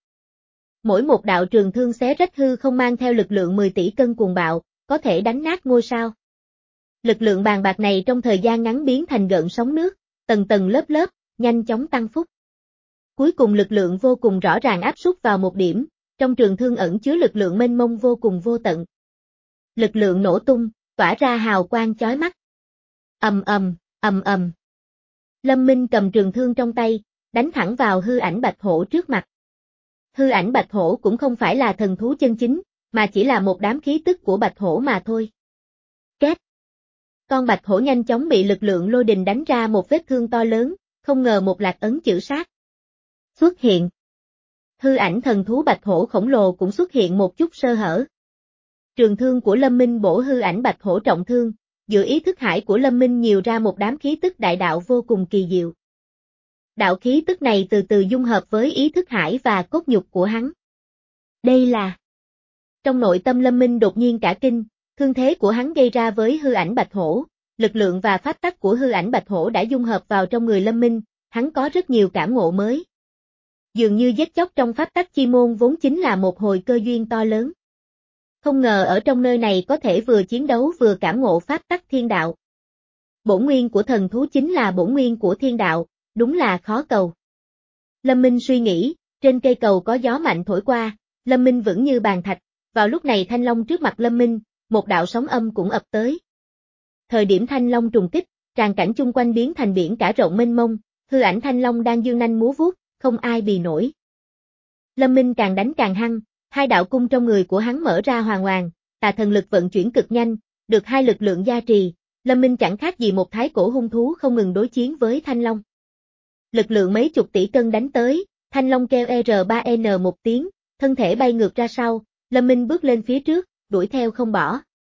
Mỗi một đạo trường thương xé rách hư không mang theo lực lượng mười tỷ cân cuồng bạo, có thể đánh nát ngôi sao. Lực lượng bàn bạc này trong thời gian ngắn biến thành gợn sóng nước, tầng tầng lớp lớp, nhanh chóng tăng phúc. Cuối cùng lực lượng vô cùng rõ ràng áp súc vào một điểm, trong trường thương ẩn chứa lực lượng mênh mông vô cùng vô tận. Lực lượng nổ tung, tỏa ra hào quang chói mắt. Ầm ầm, ầm ầm. Lâm Minh cầm trường thương trong tay, đánh thẳng vào hư ảnh bạch hổ trước mặt. Hư ảnh bạch hổ cũng không phải là thần thú chân chính, mà chỉ là một đám khí tức của bạch hổ mà thôi. Két. Con bạch hổ nhanh chóng bị lực lượng lôi đình đánh ra một vết thương to lớn, không ngờ một lạc ấn chữ sát xuất hiện. Hư ảnh thần thú bạch hổ khổng lồ cũng xuất hiện một chút sơ hở. Trường thương của Lâm Minh bổ hư ảnh bạch hổ trọng thương, giữa ý thức hải của Lâm Minh nhiều ra một đám khí tức đại đạo vô cùng kỳ diệu. Đạo khí tức này từ từ dung hợp với ý thức hải và cốt nhục của hắn. Đây là... Trong nội tâm Lâm Minh đột nhiên cả kinh, thương thế của hắn gây ra với hư ảnh bạch hổ, lực lượng và pháp tắc của hư ảnh bạch hổ đã dung hợp vào trong người Lâm Minh, hắn có rất nhiều cảm ngộ mới. Dường như giết chóc trong pháp tắc chi môn vốn chính là một hồi cơ duyên to lớn. Không ngờ ở trong nơi này có thể vừa chiến đấu vừa cảm ngộ pháp tắc thiên đạo. Bổn nguyên của thần thú chính là bổn nguyên của thiên đạo, đúng là khó cầu. Lâm Minh suy nghĩ, trên cây cầu có gió mạnh thổi qua, Lâm Minh vững như bàn thạch, vào lúc này thanh long trước mặt Lâm Minh, một đạo sóng âm cũng ập tới. Thời điểm thanh long trùng kích, tràng cảnh chung quanh biến thành biển cả rộng mênh mông, hư ảnh thanh long đang dương nanh múa vuốt, không ai bì nổi. Lâm Minh càng đánh càng hăng, hai đạo cung trong người của hắn mở ra hoàn hoàn, tà thần lực vận chuyển cực nhanh, được hai lực lượng gia trì, Lâm Minh chẳng khác gì một thái cổ hung thú không ngừng đối chiến với thanh long. Lực lượng mấy chục tỷ cân đánh tới, thanh long kêu R ba N một tiếng, thân thể bay ngược ra sau, Lâm Minh bước lên phía trước, đuổi theo không bỏ.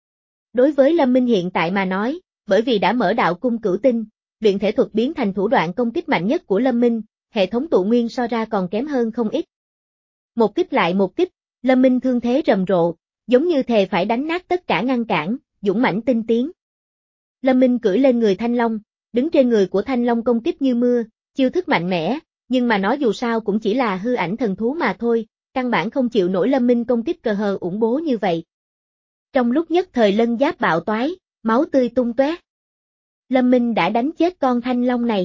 Đối với Lâm Minh hiện tại mà nói, bởi vì đã mở đạo cung cửu tinh, luyện thể thuật biến thành thủ đoạn công kích mạnh nhất của Lâm Minh, hệ thống tụ nguyên so ra còn kém hơn không ít. Một kích lại một kích, Lâm Minh thương thế rầm rộ, giống như thề phải đánh nát tất cả ngăn cản, dũng mãnh tinh tiến. Lâm Minh cưỡi lên người thanh long, đứng trên người của thanh long công kích như mưa, chiêu thức mạnh mẽ, nhưng mà nó dù sao cũng chỉ là hư ảnh thần thú mà thôi, căn bản không chịu nổi Lâm Minh công kích cờ hờ ủng bố như vậy. Trong lúc nhất thời lân giáp bạo toái, máu tươi tung tóe. Lâm Minh đã đánh chết con thanh long này.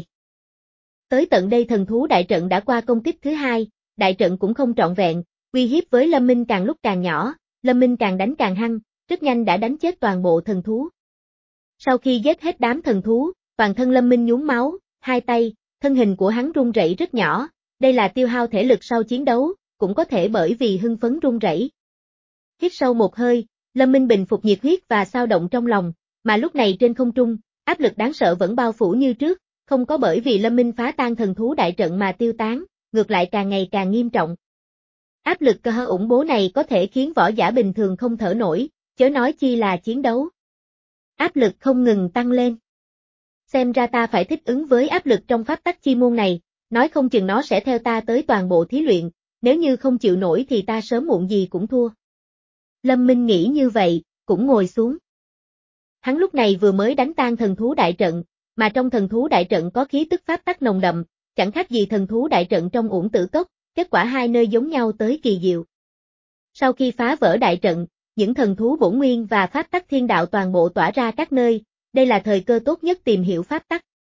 Tới tận đây thần thú đại trận đã qua công kích thứ hai, đại trận cũng không trọn vẹn, uy hiếp với Lâm Minh càng lúc càng nhỏ, Lâm Minh càng đánh càng hăng, rất nhanh đã đánh chết toàn bộ thần thú. Sau khi giết hết đám thần thú, toàn thân Lâm Minh nhuốm máu, hai tay, thân hình của hắn run rẩy rất nhỏ, đây là tiêu hao thể lực sau chiến đấu, cũng có thể bởi vì hưng phấn run rẩy. Hít sâu một hơi, Lâm Minh bình phục nhiệt huyết và xao động trong lòng, mà lúc này trên không trung, áp lực đáng sợ vẫn bao phủ như trước, không có bởi vì Lâm Minh phá tan thần thú đại trận mà tiêu tán, ngược lại càng ngày càng nghiêm trọng. Áp lực cơ hơ ủng bố này có thể khiến võ giả bình thường không thở nổi, chớ nói chi là chiến đấu. Áp lực không ngừng tăng lên. Xem ra ta phải thích ứng với áp lực trong pháp tắc chi môn này, nói không chừng nó sẽ theo ta tới toàn bộ thí luyện, nếu như không chịu nổi thì ta sớm muộn gì cũng thua. Lâm Minh nghĩ như vậy, cũng ngồi xuống. Hắn lúc này vừa mới đánh tan thần thú đại trận, mà trong thần thú đại trận có khí tức pháp tắc nồng đậm, chẳng khác gì thần thú đại trận trong Uổng Tử Cốc, kết quả hai nơi giống nhau tới kỳ diệu. Sau khi phá vỡ đại trận, những thần thú bổn nguyên và pháp tắc thiên đạo toàn bộ tỏa ra các nơi, đây là thời cơ tốt nhất tìm hiểu pháp tắc.